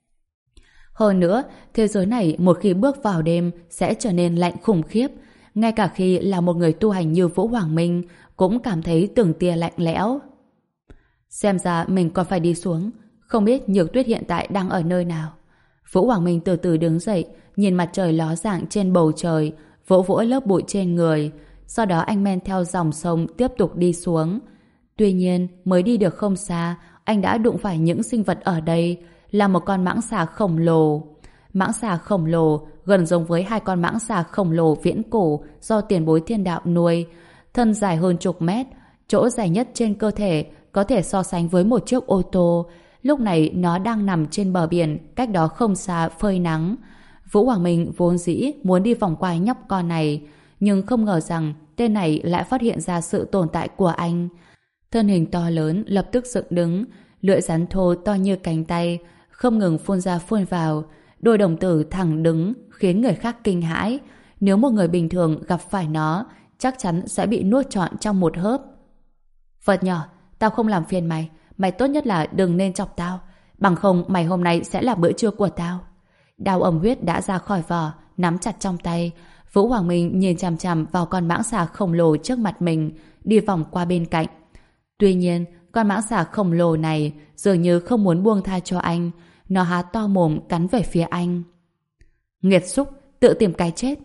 Hơn nữa, thế giới này một khi bước vào đêm sẽ trở nên lạnh khủng khiếp. Ngay cả khi là một người tu hành như Vũ Hoàng Minh cũng cảm thấy từng tia lạnh lẽo. Xem ra mình còn phải đi xuống. Không biết Nhược Tuyết hiện tại đang ở nơi nào. Vũ Hoàng Minh từ từ đứng dậy, nhìn mặt trời ló dạng trên bầu trời, vỗ vỗ lớp bụi trên người. Sau đó anh men theo dòng sông tiếp tục đi xuống. Tuy nhiên, mới đi được không xa, anh đã đụng phải những sinh vật ở đây, là một con mãng xà khổng lồ. Mãng xà khổng lồ gần giống với hai con mãng xà khổng lồ viễn cổ do tiền bối thiên đạo nuôi. Thân dài hơn chục mét, chỗ dài nhất trên cơ thể có thể so sánh với một chiếc ô tô. Lúc này nó đang nằm trên bờ biển, cách đó không xa phơi nắng. Vũ Hoàng Minh vốn dĩ muốn đi vòng qua nhóc con này, nhưng không ngờ rằng tên này lại phát hiện ra sự tồn tại của anh. Thân hình to lớn lập tức dựng đứng, lưỡi rắn thô to như cánh tay, không ngừng phun ra phun vào, đôi đồng tử thẳng đứng khiến người khác kinh hãi. Nếu một người bình thường gặp phải nó, chắc chắn sẽ bị nuốt trọn trong một hớp. Vật nhỏ, tao không làm phiền mày, mày tốt nhất là đừng nên chọc tao, bằng không mày hôm nay sẽ là bữa trưa của tao. Đao ẩm huyết đã ra khỏi vỏ, nắm chặt trong tay. Vũ Hoàng Minh nhìn chằm chằm vào con mãng xà khổng lồ trước mặt mình, đi vòng qua bên cạnh. Tuy nhiên, con mãng xà khổng lồ này dường như không muốn buông tha cho anh. Nó há to mồm cắn về phía anh. Nghiệt xúc, tự tìm cái chết.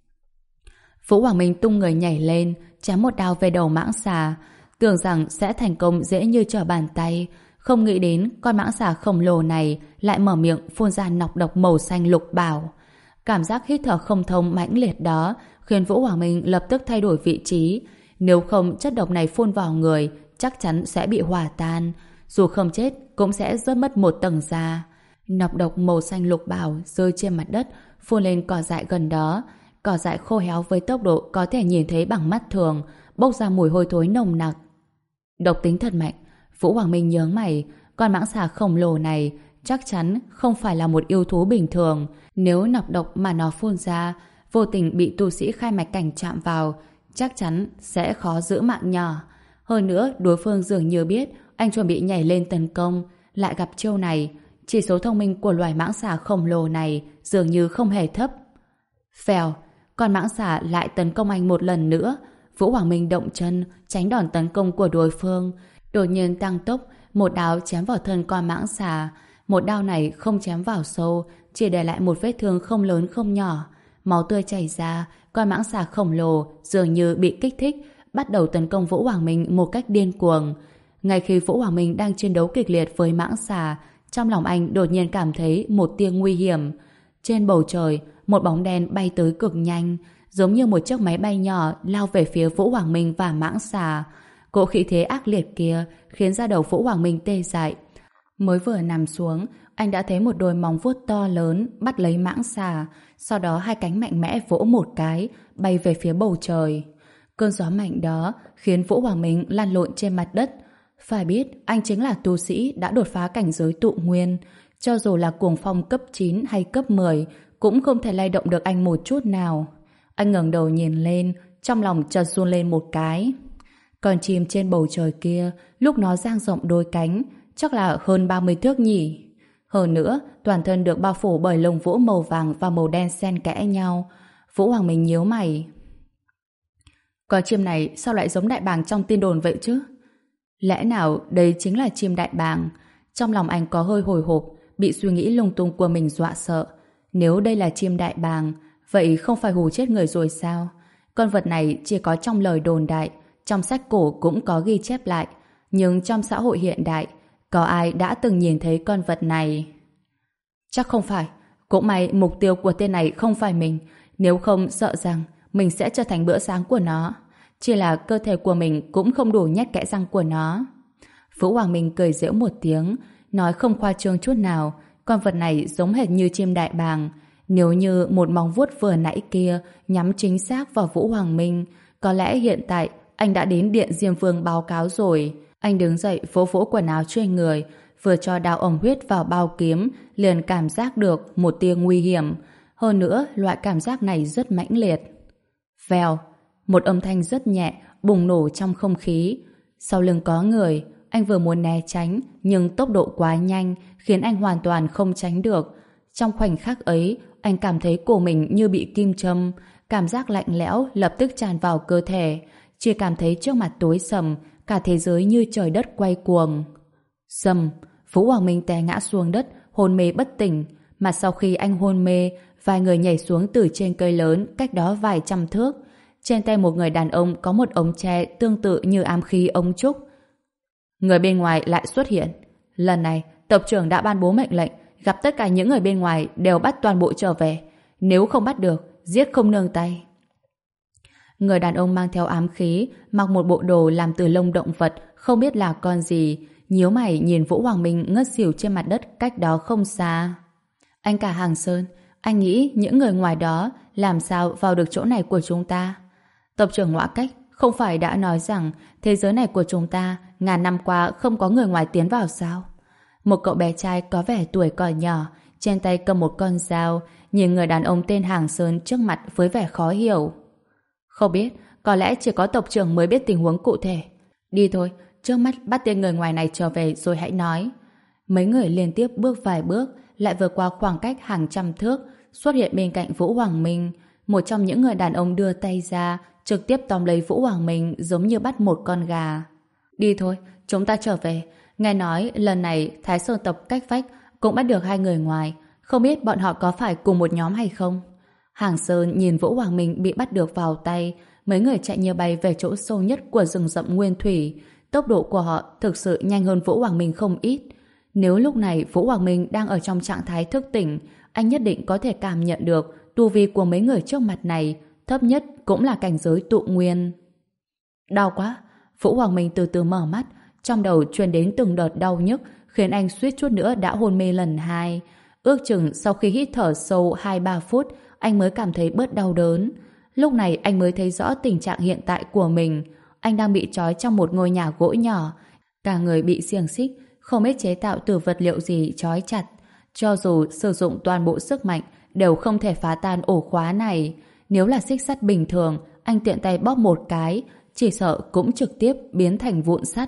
Vũ Hoàng Minh tung người nhảy lên, chém một đao về đầu mãng xà, tưởng rằng sẽ thành công dễ như trở bàn tay. Không nghĩ đến con mãng xà khổng lồ này lại mở miệng phun ra nọc độc màu xanh lục bảo. Cảm giác hít thở không thông mãnh liệt đó khiến Vũ Hoàng Minh lập tức thay đổi vị trí. Nếu không, chất độc này phun vào người chắc chắn sẽ bị hòa tan. Dù không chết cũng sẽ rớt mất một tầng da. Nọc độc màu xanh lục bảo rơi trên mặt đất, phun lên cỏ dại gần đó. Cỏ dại khô héo với tốc độ có thể nhìn thấy bằng mắt thường, bốc ra mùi hôi thối nồng nặc. Độc tính thật mạnh. Vũ Hoàng Minh nhớ mày, con mãng xà khổng lồ này chắc chắn không phải là một yêu thú bình thường. Nếu nọc độc mà nó phun ra vô tình bị tu sĩ khai mạch cảnh chạm vào, chắc chắn sẽ khó giữ mạng nhỏ. Hơn nữa, đối phương dường như biết anh chuẩn bị nhảy lên tấn công, lại gặp chiêu này. Chỉ số thông minh của loài mãng xà khổng lồ này dường như không hề thấp. Phèo, con mãng xà lại tấn công anh một lần nữa. Vũ Hoàng Minh động chân tránh đòn tấn công của đối phương, đột nhiên tăng tốc, một đao chém vào thân con mãng xà. Một đao này không chém vào sâu, chỉ để lại một vết thương không lớn không nhỏ. Máu tươi chảy ra, con mãng xà khổng lồ dường như bị kích thích, bắt đầu tấn công Vũ Hoàng Minh một cách điên cuồng. Ngay khi Vũ Hoàng Minh đang chiến đấu kịch liệt với mãng xà, trong lòng anh đột nhiên cảm thấy một tia nguy hiểm. Trên bầu trời, một bóng đen bay tới cực nhanh, giống như một chiếc máy bay nhỏ lao về phía Vũ Hoàng Minh và mãng xà. Cỗ khí thế ác liệt kia khiến da đầu Vũ Hoàng Minh tê dại. Mới vừa nằm xuống, anh đã thấy một đôi móng vuốt to lớn bắt lấy mãng xà, sau đó hai cánh mạnh mẽ vỗ một cái, bay về phía bầu trời. Cơn gió mạnh đó khiến Vũ Hoàng Minh lăn lộn trên mặt đất. Phải biết, anh chính là tu sĩ đã đột phá cảnh giới tụ nguyên. Cho dù là cuồng phong cấp chín hay cấp mười, cũng không thể lay động được anh một chút nào. Anh ngẩng đầu nhìn lên, trong lòng chợt run lên một cái. Con chim trên bầu trời kia, lúc nó dang rộng đôi cánh, chắc là hơn ba mươi thước nhỉ. Hơn nữa, toàn thân được bao phủ bởi lông vũ màu vàng và màu đen xen kẽ nhau. Vũ Hoàng Minh nhíu mày. Con chim này sao lại giống đại bàng trong tin đồn vậy chứ? Lẽ nào đây chính là chim đại bàng? Trong lòng anh có hơi hồi hộp, bị suy nghĩ lung tung của mình dọa sợ. Nếu đây là chim đại bàng, vậy không phải hù chết người rồi sao? Con vật này chỉ có trong lời đồn đại, trong sách cổ cũng có ghi chép lại, nhưng trong xã hội hiện đại, có ai đã từng nhìn thấy con vật này? Chắc không phải. Cũng may mục tiêu của tên này không phải mình, nếu không sợ rằng mình sẽ trở thành bữa sáng của nó. Chỉ là cơ thể của mình cũng không đủ nhét kẽ răng của nó. Vũ Hoàng Minh cười giễu một tiếng, nói không khoa trương chút nào, con vật này giống hệt như chim đại bàng. Nếu như một móng vuốt vừa nãy kia nhắm chính xác vào Vũ Hoàng Minh, có lẽ hiện tại anh đã đến Điện Diêm Vương báo cáo rồi. Anh đứng dậy vỗ vỗ quần áo trên người, vừa cho đao ẩm huyết vào bao kiếm, liền cảm giác được một tia nguy hiểm. Hơn nữa, loại cảm giác này rất mãnh liệt. Vèo, một âm thanh rất nhẹ bùng nổ trong không khí. Sau lưng có người, anh vừa muốn né tránh, nhưng tốc độ quá nhanh khiến anh hoàn toàn không tránh được. Trong khoảnh khắc ấy, anh cảm thấy cổ mình như bị kim châm, cảm giác lạnh lẽo lập tức tràn vào cơ thể, chỉ cảm thấy trước mặt tối sầm, cả thế giới như trời đất quay cuồng. Sầm, Vũ Hoàng Minh té ngã xuống đất, hôn mê bất tỉnh, mà sau khi anh hôn mê, vài người nhảy xuống từ trên cây lớn cách đó vài trăm thước. Trên tay một người đàn ông có một ống tre tương tự như ám khí ống trúc. Người bên ngoài lại xuất hiện. Lần này, tộc trưởng đã ban bố mệnh lệnh, gặp tất cả những người bên ngoài đều bắt toàn bộ trở về. Nếu không bắt được, giết không nương tay. Người đàn ông mang theo ám khí, mặc một bộ đồ làm từ lông động vật, không biết là con gì, nhíu mày nhìn Vũ Hoàng Minh ngất xỉu trên mặt đất cách đó không xa. Anh cả Hàng Sơn, anh nghĩ những người ngoài đó làm sao vào được chỗ này của chúng ta? Tộc trưởng Ngọa Cách không phải đã nói rằng thế giới này của chúng ta ngàn năm qua không có người ngoài tiến vào sao? Một cậu bé trai có vẻ tuổi còn nhỏ, trên tay cầm một con dao, nhìn người đàn ông tên Hàng Sơn trước mặt với vẻ khó hiểu. Không biết, có lẽ chỉ có tộc trưởng mới biết tình huống cụ thể. Đi thôi, trước mắt bắt tên người ngoài này trở về rồi hãy nói. Mấy người liên tiếp bước vài bước, lại vượt qua khoảng cách hàng trăm thước, xuất hiện bên cạnh Vũ Hoàng Minh. Một trong những người đàn ông đưa tay ra, trực tiếp tóm lấy Vũ Hoàng Minh giống như bắt một con gà. Đi thôi, chúng ta trở về. Nghe nói lần này Thái Sơn tộc cách vách cũng bắt được hai người ngoài. Không biết bọn họ có phải cùng một nhóm hay không? Hàng Sơn nhìn Vũ Hoàng Minh bị bắt được vào tay. Mấy người chạy như bay về chỗ sâu nhất của rừng rậm nguyên thủy. Tốc độ của họ thực sự nhanh hơn Vũ Hoàng Minh không ít. Nếu lúc này Vũ Hoàng Minh đang ở trong trạng thái thức tỉnh, anh nhất định có thể cảm nhận được tu vi của mấy người trước mặt này, thấp nhất cũng là cảnh giới tụ nguyên. Đau quá! Vũ Hoàng Minh từ từ mở mắt, trong đầu truyền đến từng đợt đau nhức, khiến anh suýt chút nữa đã hôn mê lần hai. Ước chừng sau khi hít thở sâu hai ba phút, anh mới cảm thấy bớt đau đớn. Lúc này anh mới thấy rõ tình trạng hiện tại của mình. Anh đang bị trói trong một ngôi nhà gỗ nhỏ, cả người bị xiềng xích, không biết chế tạo từ vật liệu gì trói chặt. Cho dù sử dụng toàn bộ sức mạnh, đều không thể phá tan ổ khóa này. Nếu là xích sắt bình thường, anh tiện tay bóp một cái, chỉ sợ cũng trực tiếp biến thành vụn sắt.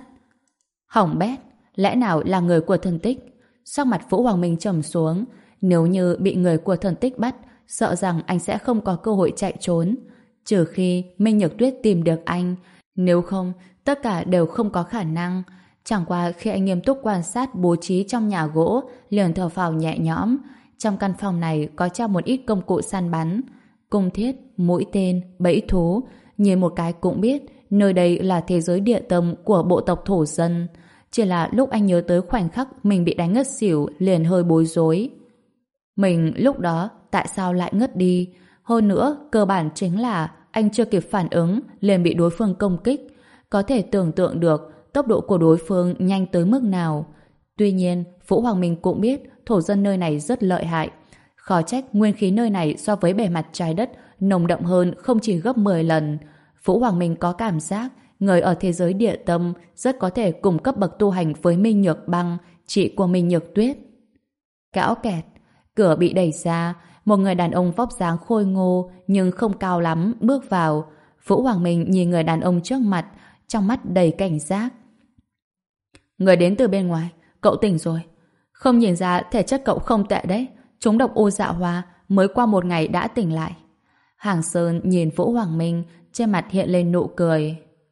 Hỏng bét, lẽ nào là người của thần tích? Sắc mặt Vũ Hoàng Minh trầm xuống. Nếu như bị người của thần tích bắt, sợ rằng anh sẽ không có cơ hội chạy trốn. Trừ khi Minh Nhược Tuyết tìm được anh. Nếu không, tất cả đều không có khả năng. Chẳng qua khi anh nghiêm túc quan sát bố trí trong nhà gỗ, liền thở phào nhẹ nhõm. Trong căn phòng này có treo một ít công cụ săn bắn. Cung thiết, mũi tên, bẫy thú. Nhìn một cái cũng biết, nơi đây là thế giới địa tâm của bộ tộc thổ dân. Chỉ là lúc anh nhớ tới khoảnh khắc mình bị đánh ngất xỉu, liền hơi bối rối. Mình lúc đó tại sao lại ngất đi? Hơn nữa, cơ bản chính là anh chưa kịp phản ứng, liền bị đối phương công kích. Có thể tưởng tượng được tốc độ của đối phương nhanh tới mức nào. Tuy nhiên, Vũ Hoàng Minh cũng biết thổ dân nơi này rất lợi hại. Khó trách nguyên khí nơi này so với bề mặt trái đất nồng đậm hơn không chỉ gấp mười lần. Vũ Hoàng Minh có cảm giác người ở thế giới địa tâm rất có thể cùng cấp bậc tu hành với Minh Nhược Băng, chị của Minh Nhược Tuyết. Cão kẹt, cửa bị đẩy ra, một người đàn ông vóc dáng khôi ngô nhưng không cao lắm bước vào. Vũ Hoàng Minh nhìn người đàn ông trước mặt, trong mắt đầy cảnh giác. Người đến từ bên ngoài, cậu tỉnh rồi. Không nhìn ra thể chất cậu không tệ đấy, trúng độc ô dạ hoa, mới qua một ngày đã tỉnh lại. Hàng Sơn nhìn Vũ Hoàng Minh, trên mặt hiện lên nụ cười.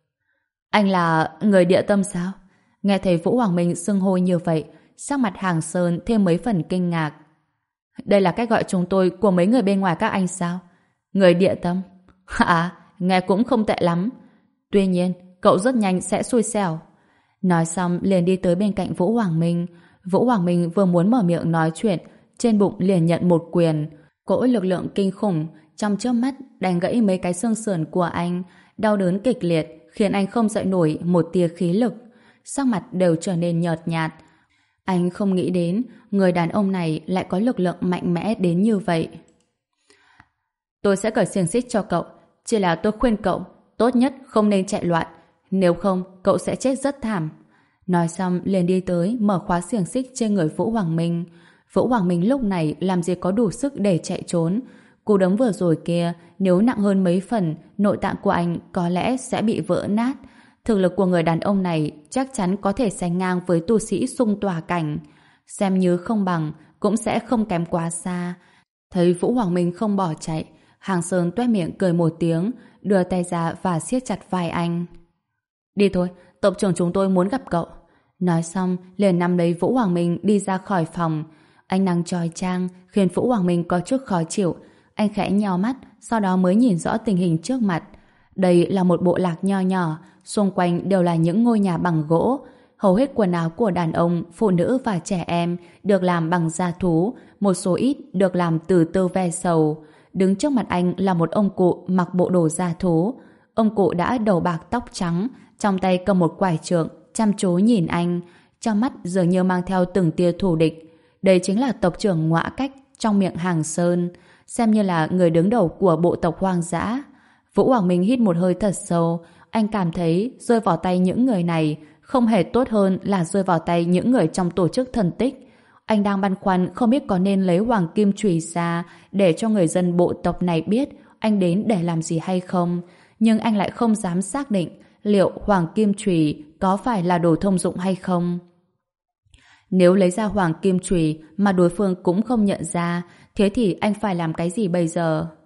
Anh là người địa tâm sao? Nghe thấy Vũ Hoàng Minh xưng hô như vậy, sắc mặt Hàng Sơn thêm mấy phần kinh ngạc. Đây là cách gọi chúng tôi của mấy người bên ngoài các anh sao? Người địa tâm? À, nghe cũng không tệ lắm. Tuy nhiên, cậu rất nhanh sẽ xui xẻo. Nói xong liền đi tới bên cạnh Vũ Hoàng Minh. Vũ Hoàng Minh vừa muốn mở miệng nói chuyện, trên bụng liền nhận một quyền. Cỗ lực lượng kinh khủng trong chớp mắt đánh gãy mấy cái xương sườn của anh, đau đớn kịch liệt khiến anh không dậy nổi một tia khí lực. Sắc mặt đều trở nên nhợt nhạt. Anh không nghĩ đến người đàn ông này lại có lực lượng mạnh mẽ đến như vậy. Tôi sẽ cởi xiềng xích cho cậu, chỉ là tôi khuyên cậu tốt nhất không nên chạy loạn, nếu không cậu sẽ chết rất thảm. Nói xong liền đi tới mở khóa xiềng xích trên người Vũ Hoàng Minh. Vũ Hoàng Minh lúc này làm gì có đủ sức để chạy trốn. Cú đấm vừa rồi kia nếu nặng hơn mấy phần, nội tạng của anh có lẽ sẽ bị vỡ nát. Thực lực của người đàn ông này chắc chắn có thể sánh ngang với tu sĩ xung tòa cảnh. Xem như không bằng cũng sẽ không kém quá xa. Thấy Vũ Hoàng Minh không bỏ chạy, Hàng Sơn toét miệng cười một tiếng, đưa tay ra và siết chặt vai anh. Đi thôi, tộc trưởng chúng tôi muốn gặp cậu. Nói xong liền nắm lấy Vũ Hoàng Minh đi ra khỏi phòng. Ánh nắng chói chang khiến Vũ Hoàng Minh có chút khó chịu. Anh khẽ nheo mắt, sau đó mới nhìn rõ tình hình trước mặt. Đây là một bộ lạc nho nhỏ, xung quanh đều là những ngôi nhà bằng gỗ. Hầu hết quần áo của đàn ông, phụ nữ và trẻ em được làm bằng da thú, một số ít được làm từ tơ ve sầu. Đứng trước mặt anh là một ông cụ mặc bộ đồ da thú. Ông cụ đã đầu bạc tóc trắng, trong tay cầm một quải trượng, chăm chú nhìn anh, trong mắt dường như mang theo từng tia thù địch. Đây chính là tộc trưởng Ngõa Cách trong miệng Hàng Sơn, xem như là người đứng đầu của bộ tộc hoang dã. Vũ Hoàng Minh hít một hơi thật sâu, anh cảm thấy rơi vào tay những người này không hề tốt hơn là rơi vào tay những người trong tổ chức thần tích. Anh đang băn khoăn không biết có nên lấy hoàng kim chùy ra để cho người dân bộ tộc này biết anh đến để làm gì hay không. Nhưng anh lại không dám xác định liệu hoàng kim chùy có phải là đồ thông dụng hay không. Nếu lấy ra hoàng kim chùy mà đối phương cũng không nhận ra, thế thì anh phải làm cái gì bây giờ?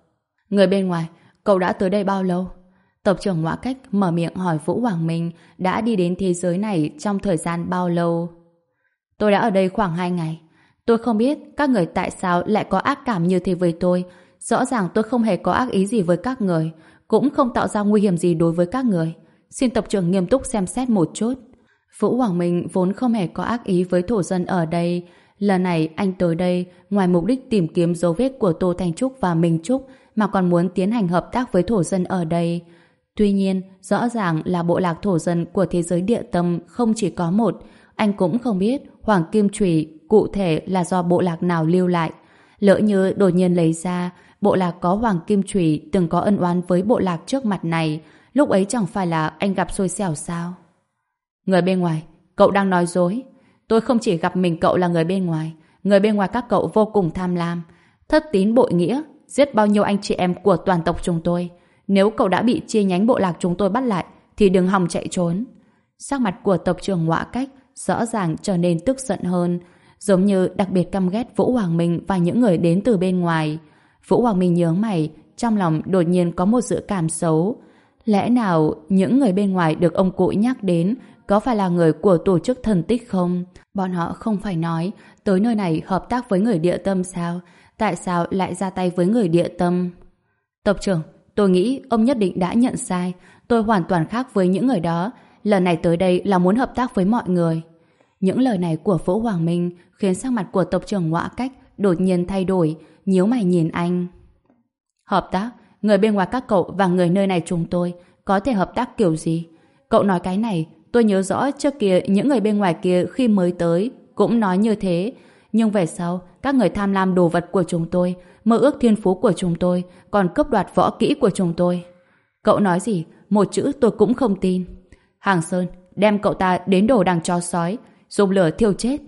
Người bên ngoài, cậu đã tới đây bao lâu? Tộc trưởng Ngõa Cách mở miệng hỏi Vũ Hoàng Minh đã đi đến thế giới này trong thời gian bao lâu. Tôi đã ở đây khoảng hai ngày. Tôi không biết các người tại sao lại có ác cảm như thế với tôi. Rõ ràng tôi không hề có ác ý gì với các người, cũng không tạo ra nguy hiểm gì đối với các người. Xin tộc trưởng nghiêm túc xem xét một chút. Vũ Hoàng Minh vốn không hề có ác ý với thổ dân ở đây. Lần này anh tới đây ngoài mục đích tìm kiếm dấu vết của Tô Thanh Trúc và Minh Trúc mà còn muốn tiến hành hợp tác với thổ dân ở đây. Tuy nhiên, rõ ràng là bộ lạc thổ dân của thế giới địa tâm không chỉ có một. Anh cũng không biết Hoàng Kim Chùy cụ thể là do bộ lạc nào lưu lại. Lỡ như đột nhiên lấy ra bộ lạc có Hoàng Kim Chùy từng có ân oán với bộ lạc trước mặt này, lúc ấy chẳng phải là anh gặp xui xẻo sao? Người bên ngoài, cậu đang nói dối. Tôi không chỉ gặp mình cậu là người bên ngoài. Người bên ngoài các cậu vô cùng tham lam, thất tín bội nghĩa, giết bao nhiêu anh chị em của toàn tộc chúng tôi. Nếu cậu đã bị chia nhánh bộ lạc chúng tôi bắt lại thì đừng hòng chạy trốn. Sắc mặt của tộc trưởng Ngõa Cách rõ ràng trở nên tức giận hơn, giống như đặc biệt căm ghét Vũ Hoàng Minh và những người đến từ bên ngoài. Vũ Hoàng Minh nhướng mày, trong lòng đột nhiên có một dự cảm xấu. Lẽ nào những người bên ngoài được ông cụ nhắc đến có phải là người của tổ chức thần tích không? Bọn họ không phải nói tới nơi này hợp tác với người địa tâm sao? Tại sao lại ra tay với người địa tâm? Tộc trưởng, tôi nghĩ ông nhất định đã nhận sai. Tôi hoàn toàn khác với những người đó. Lần này tới đây là muốn hợp tác với mọi người. Những lời này của Vũ Hoàng Minh khiến sắc mặt của tộc trưởng Ngõa Cách đột nhiên thay đổi, nhíu mày nhìn anh. Hợp tác? Người bên ngoài các cậu và người nơi này chúng tôi có thể hợp tác kiểu gì? Cậu nói cái này, tôi nhớ rõ trước kia những người bên ngoài kia khi mới tới cũng nói như thế. Nhưng về sau, các người tham lam đồ vật của chúng tôi, mơ ước thiên phú của chúng tôi, còn cướp đoạt võ kỹ của chúng tôi. Cậu nói gì? Một chữ tôi cũng không tin. Hàng Sơn, đem cậu ta đến đổ đằng chó sói, dùng lửa thiêu chết.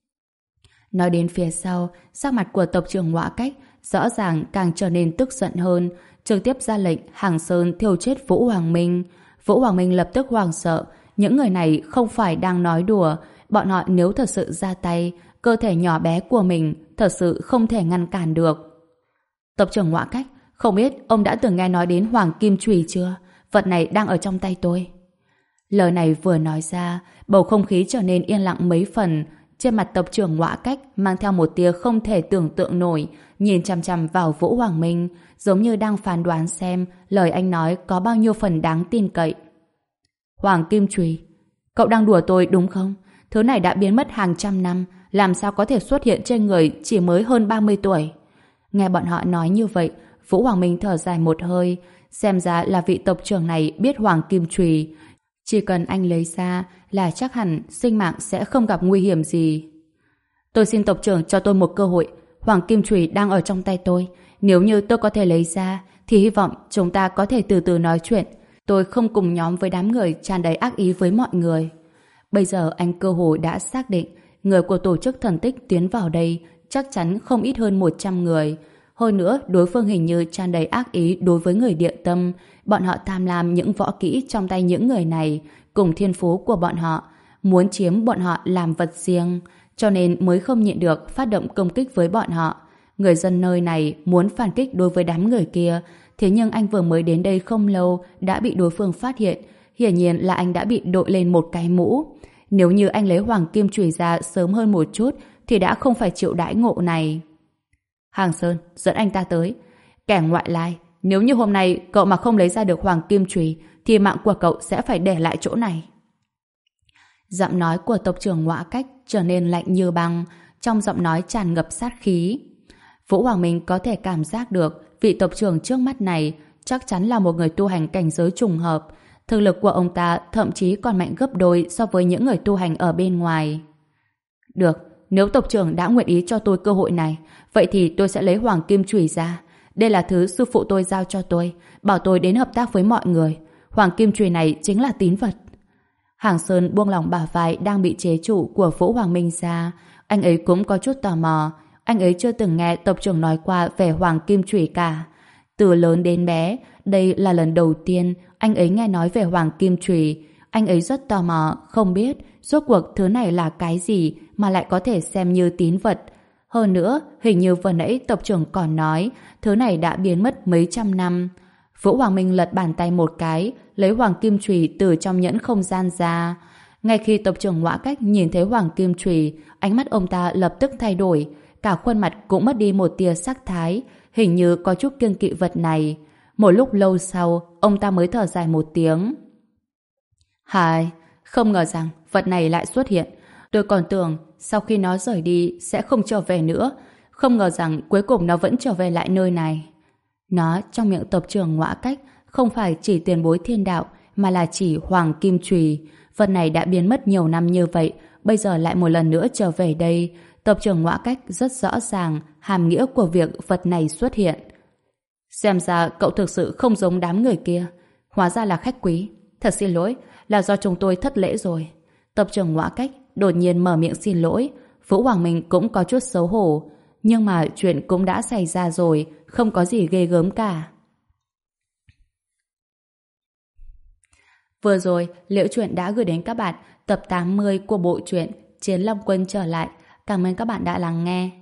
Nói đến phía sau, sắc mặt của tộc trưởng Ngõa Cách rõ ràng càng trở nên tức giận hơn, trực tiếp ra lệnh Hàng Sơn thiêu chết Vũ Hoàng Minh. Vũ Hoàng Minh lập tức hoảng sợ, những người này không phải đang nói đùa, bọn họ nếu thật sự ra tay, cơ thể nhỏ bé của mình thật sự không thể ngăn cản được. Tộc trưởng Ngõa Cách, không biết ông đã từng nghe nói đến Hoàng Kim Chùy chưa? Vật này đang ở trong tay tôi. Lời này vừa nói ra, bầu không khí trở nên yên lặng mấy phần. Trên mặt tộc trưởng Ngõa Cách mang theo một tia không thể tưởng tượng nổi, nhìn chằm chằm vào Vũ Hoàng Minh, giống như đang phán đoán xem lời anh nói có bao nhiêu phần đáng tin cậy. Hoàng Kim Chùy, cậu đang đùa tôi đúng không? Thứ này đã biến mất hàng trăm năm, làm sao có thể xuất hiện trên người chỉ mới hơn ba mươi tuổi? Nghe bọn họ nói như vậy, Vũ Hoàng Minh thở dài một hơi, xem ra là vị tộc trưởng này biết Hoàng Kim Chùy. Chỉ cần anh lấy ra là chắc hẳn sinh mạng sẽ không gặp nguy hiểm gì. Tôi xin tộc trưởng cho tôi một cơ hội. Hoàng Kim Chùy đang ở trong tay tôi. Nếu như tôi có thể lấy ra thì hy vọng chúng ta có thể từ từ nói chuyện. Tôi không cùng nhóm với đám người tràn đầy ác ý với mọi người. Bây giờ anh cơ hồ đã xác định người của tổ chức thần tích tiến vào đây chắc chắn không ít hơn một trăm người. Hơn nữa, đối phương hình như tràn đầy ác ý đối với người địa tâm. Bọn họ tham lam những võ kỹ trong tay những người này, cùng thiên phú của bọn họ, muốn chiếm bọn họ làm vật riêng, cho nên mới không nhịn được phát động công kích với bọn họ. Người dân nơi này muốn phản kích đối với đám người kia, thế nhưng anh vừa mới đến đây không lâu đã bị đối phương phát hiện. Hiển nhiên là anh đã bị đội lên một cái mũ. Nếu như anh lấy Hoàng Kim Chùy ra sớm hơn một chút thì đã không phải chịu đãi ngộ này. Hàng Sơn, dẫn anh ta tới. Kẻ ngoại lai, nếu như hôm nay cậu mà không lấy ra được Hoàng Kim Chùy thì mạng của cậu sẽ phải để lại chỗ này. Giọng nói của tộc trưởng Ngõa Cách trở nên lạnh như băng, trong giọng nói tràn ngập sát khí. Vũ Hoàng Minh có thể cảm giác được vị tộc trưởng trước mắt này chắc chắn là một người tu hành cảnh giới trùng hợp. Thực lực của ông ta thậm chí còn mạnh gấp đôi so với những người tu hành ở bên ngoài. Được, nếu tộc trưởng đã nguyện ý cho tôi cơ hội này, vậy thì tôi sẽ lấy Hoàng Kim Chùy ra. Đây là thứ sư phụ tôi giao cho tôi, bảo tôi đến hợp tác với mọi người. Hoàng Kim Chùy này chính là tín vật. Hàng Sơn buông lỏng bả vai đang bị chế trụ của Vũ Hoàng Minh ra. Anh ấy cũng có chút tò mò. Anh ấy chưa từng nghe tộc trưởng nói qua về Hoàng Kim Chùy cả. Từ lớn đến bé, đây là lần đầu tiên anh ấy nghe nói về Hoàng Kim Chùy. Anh ấy rất tò mò, không biết rốt cuộc thứ này là cái gì mà lại có thể xem như tín vật. Hơn nữa, hình như vừa nãy tộc trưởng còn nói thứ này đã biến mất mấy trăm năm. Vũ Hoàng Minh lật bàn tay một cái, lấy hoàng kim chùy từ trong nhẫn không gian ra. Ngay khi tộc trưởng Ngõa Cách nhìn thấy hoàng kim chùy, ánh mắt ông ta lập tức thay đổi, cả khuôn mặt cũng mất đi một tia sắc thái, hình như có chút kiêng kỵ vật này. Một lúc lâu sau, ông ta mới thở dài một tiếng. Hài, không ngờ rằng vật này lại xuất hiện. Tôi còn tưởng sau khi nó rời đi sẽ không trở về nữa. Không ngờ rằng cuối cùng nó vẫn trở về lại nơi này. Nó trong miệng tộc trưởng Ngõa Cách không phải chỉ tiền bối thiên đạo mà là chỉ hoàng kim chùy. Vật này đã biến mất nhiều năm như vậy, bây giờ lại một lần nữa trở về đây. Tộc trưởng Ngõa Cách rất rõ ràng hàm nghĩa của việc vật này xuất hiện. Xem ra cậu thực sự không giống đám người kia. Hóa ra là khách quý. Thật xin lỗi, là do chúng tôi thất lễ rồi. Tộc trưởng Ngõa Cách đột nhiên mở miệng xin lỗi. Vũ Hoàng Minh cũng có chút xấu hổ. Nhưng mà chuyện cũng đã xảy ra rồi, không có gì ghê gớm cả. Vừa rồi, Liễu Chuyện đã gửi đến các bạn tập tám mươi của bộ truyện Chiến Long Quân trở lại. Cảm ơn các bạn đã lắng nghe.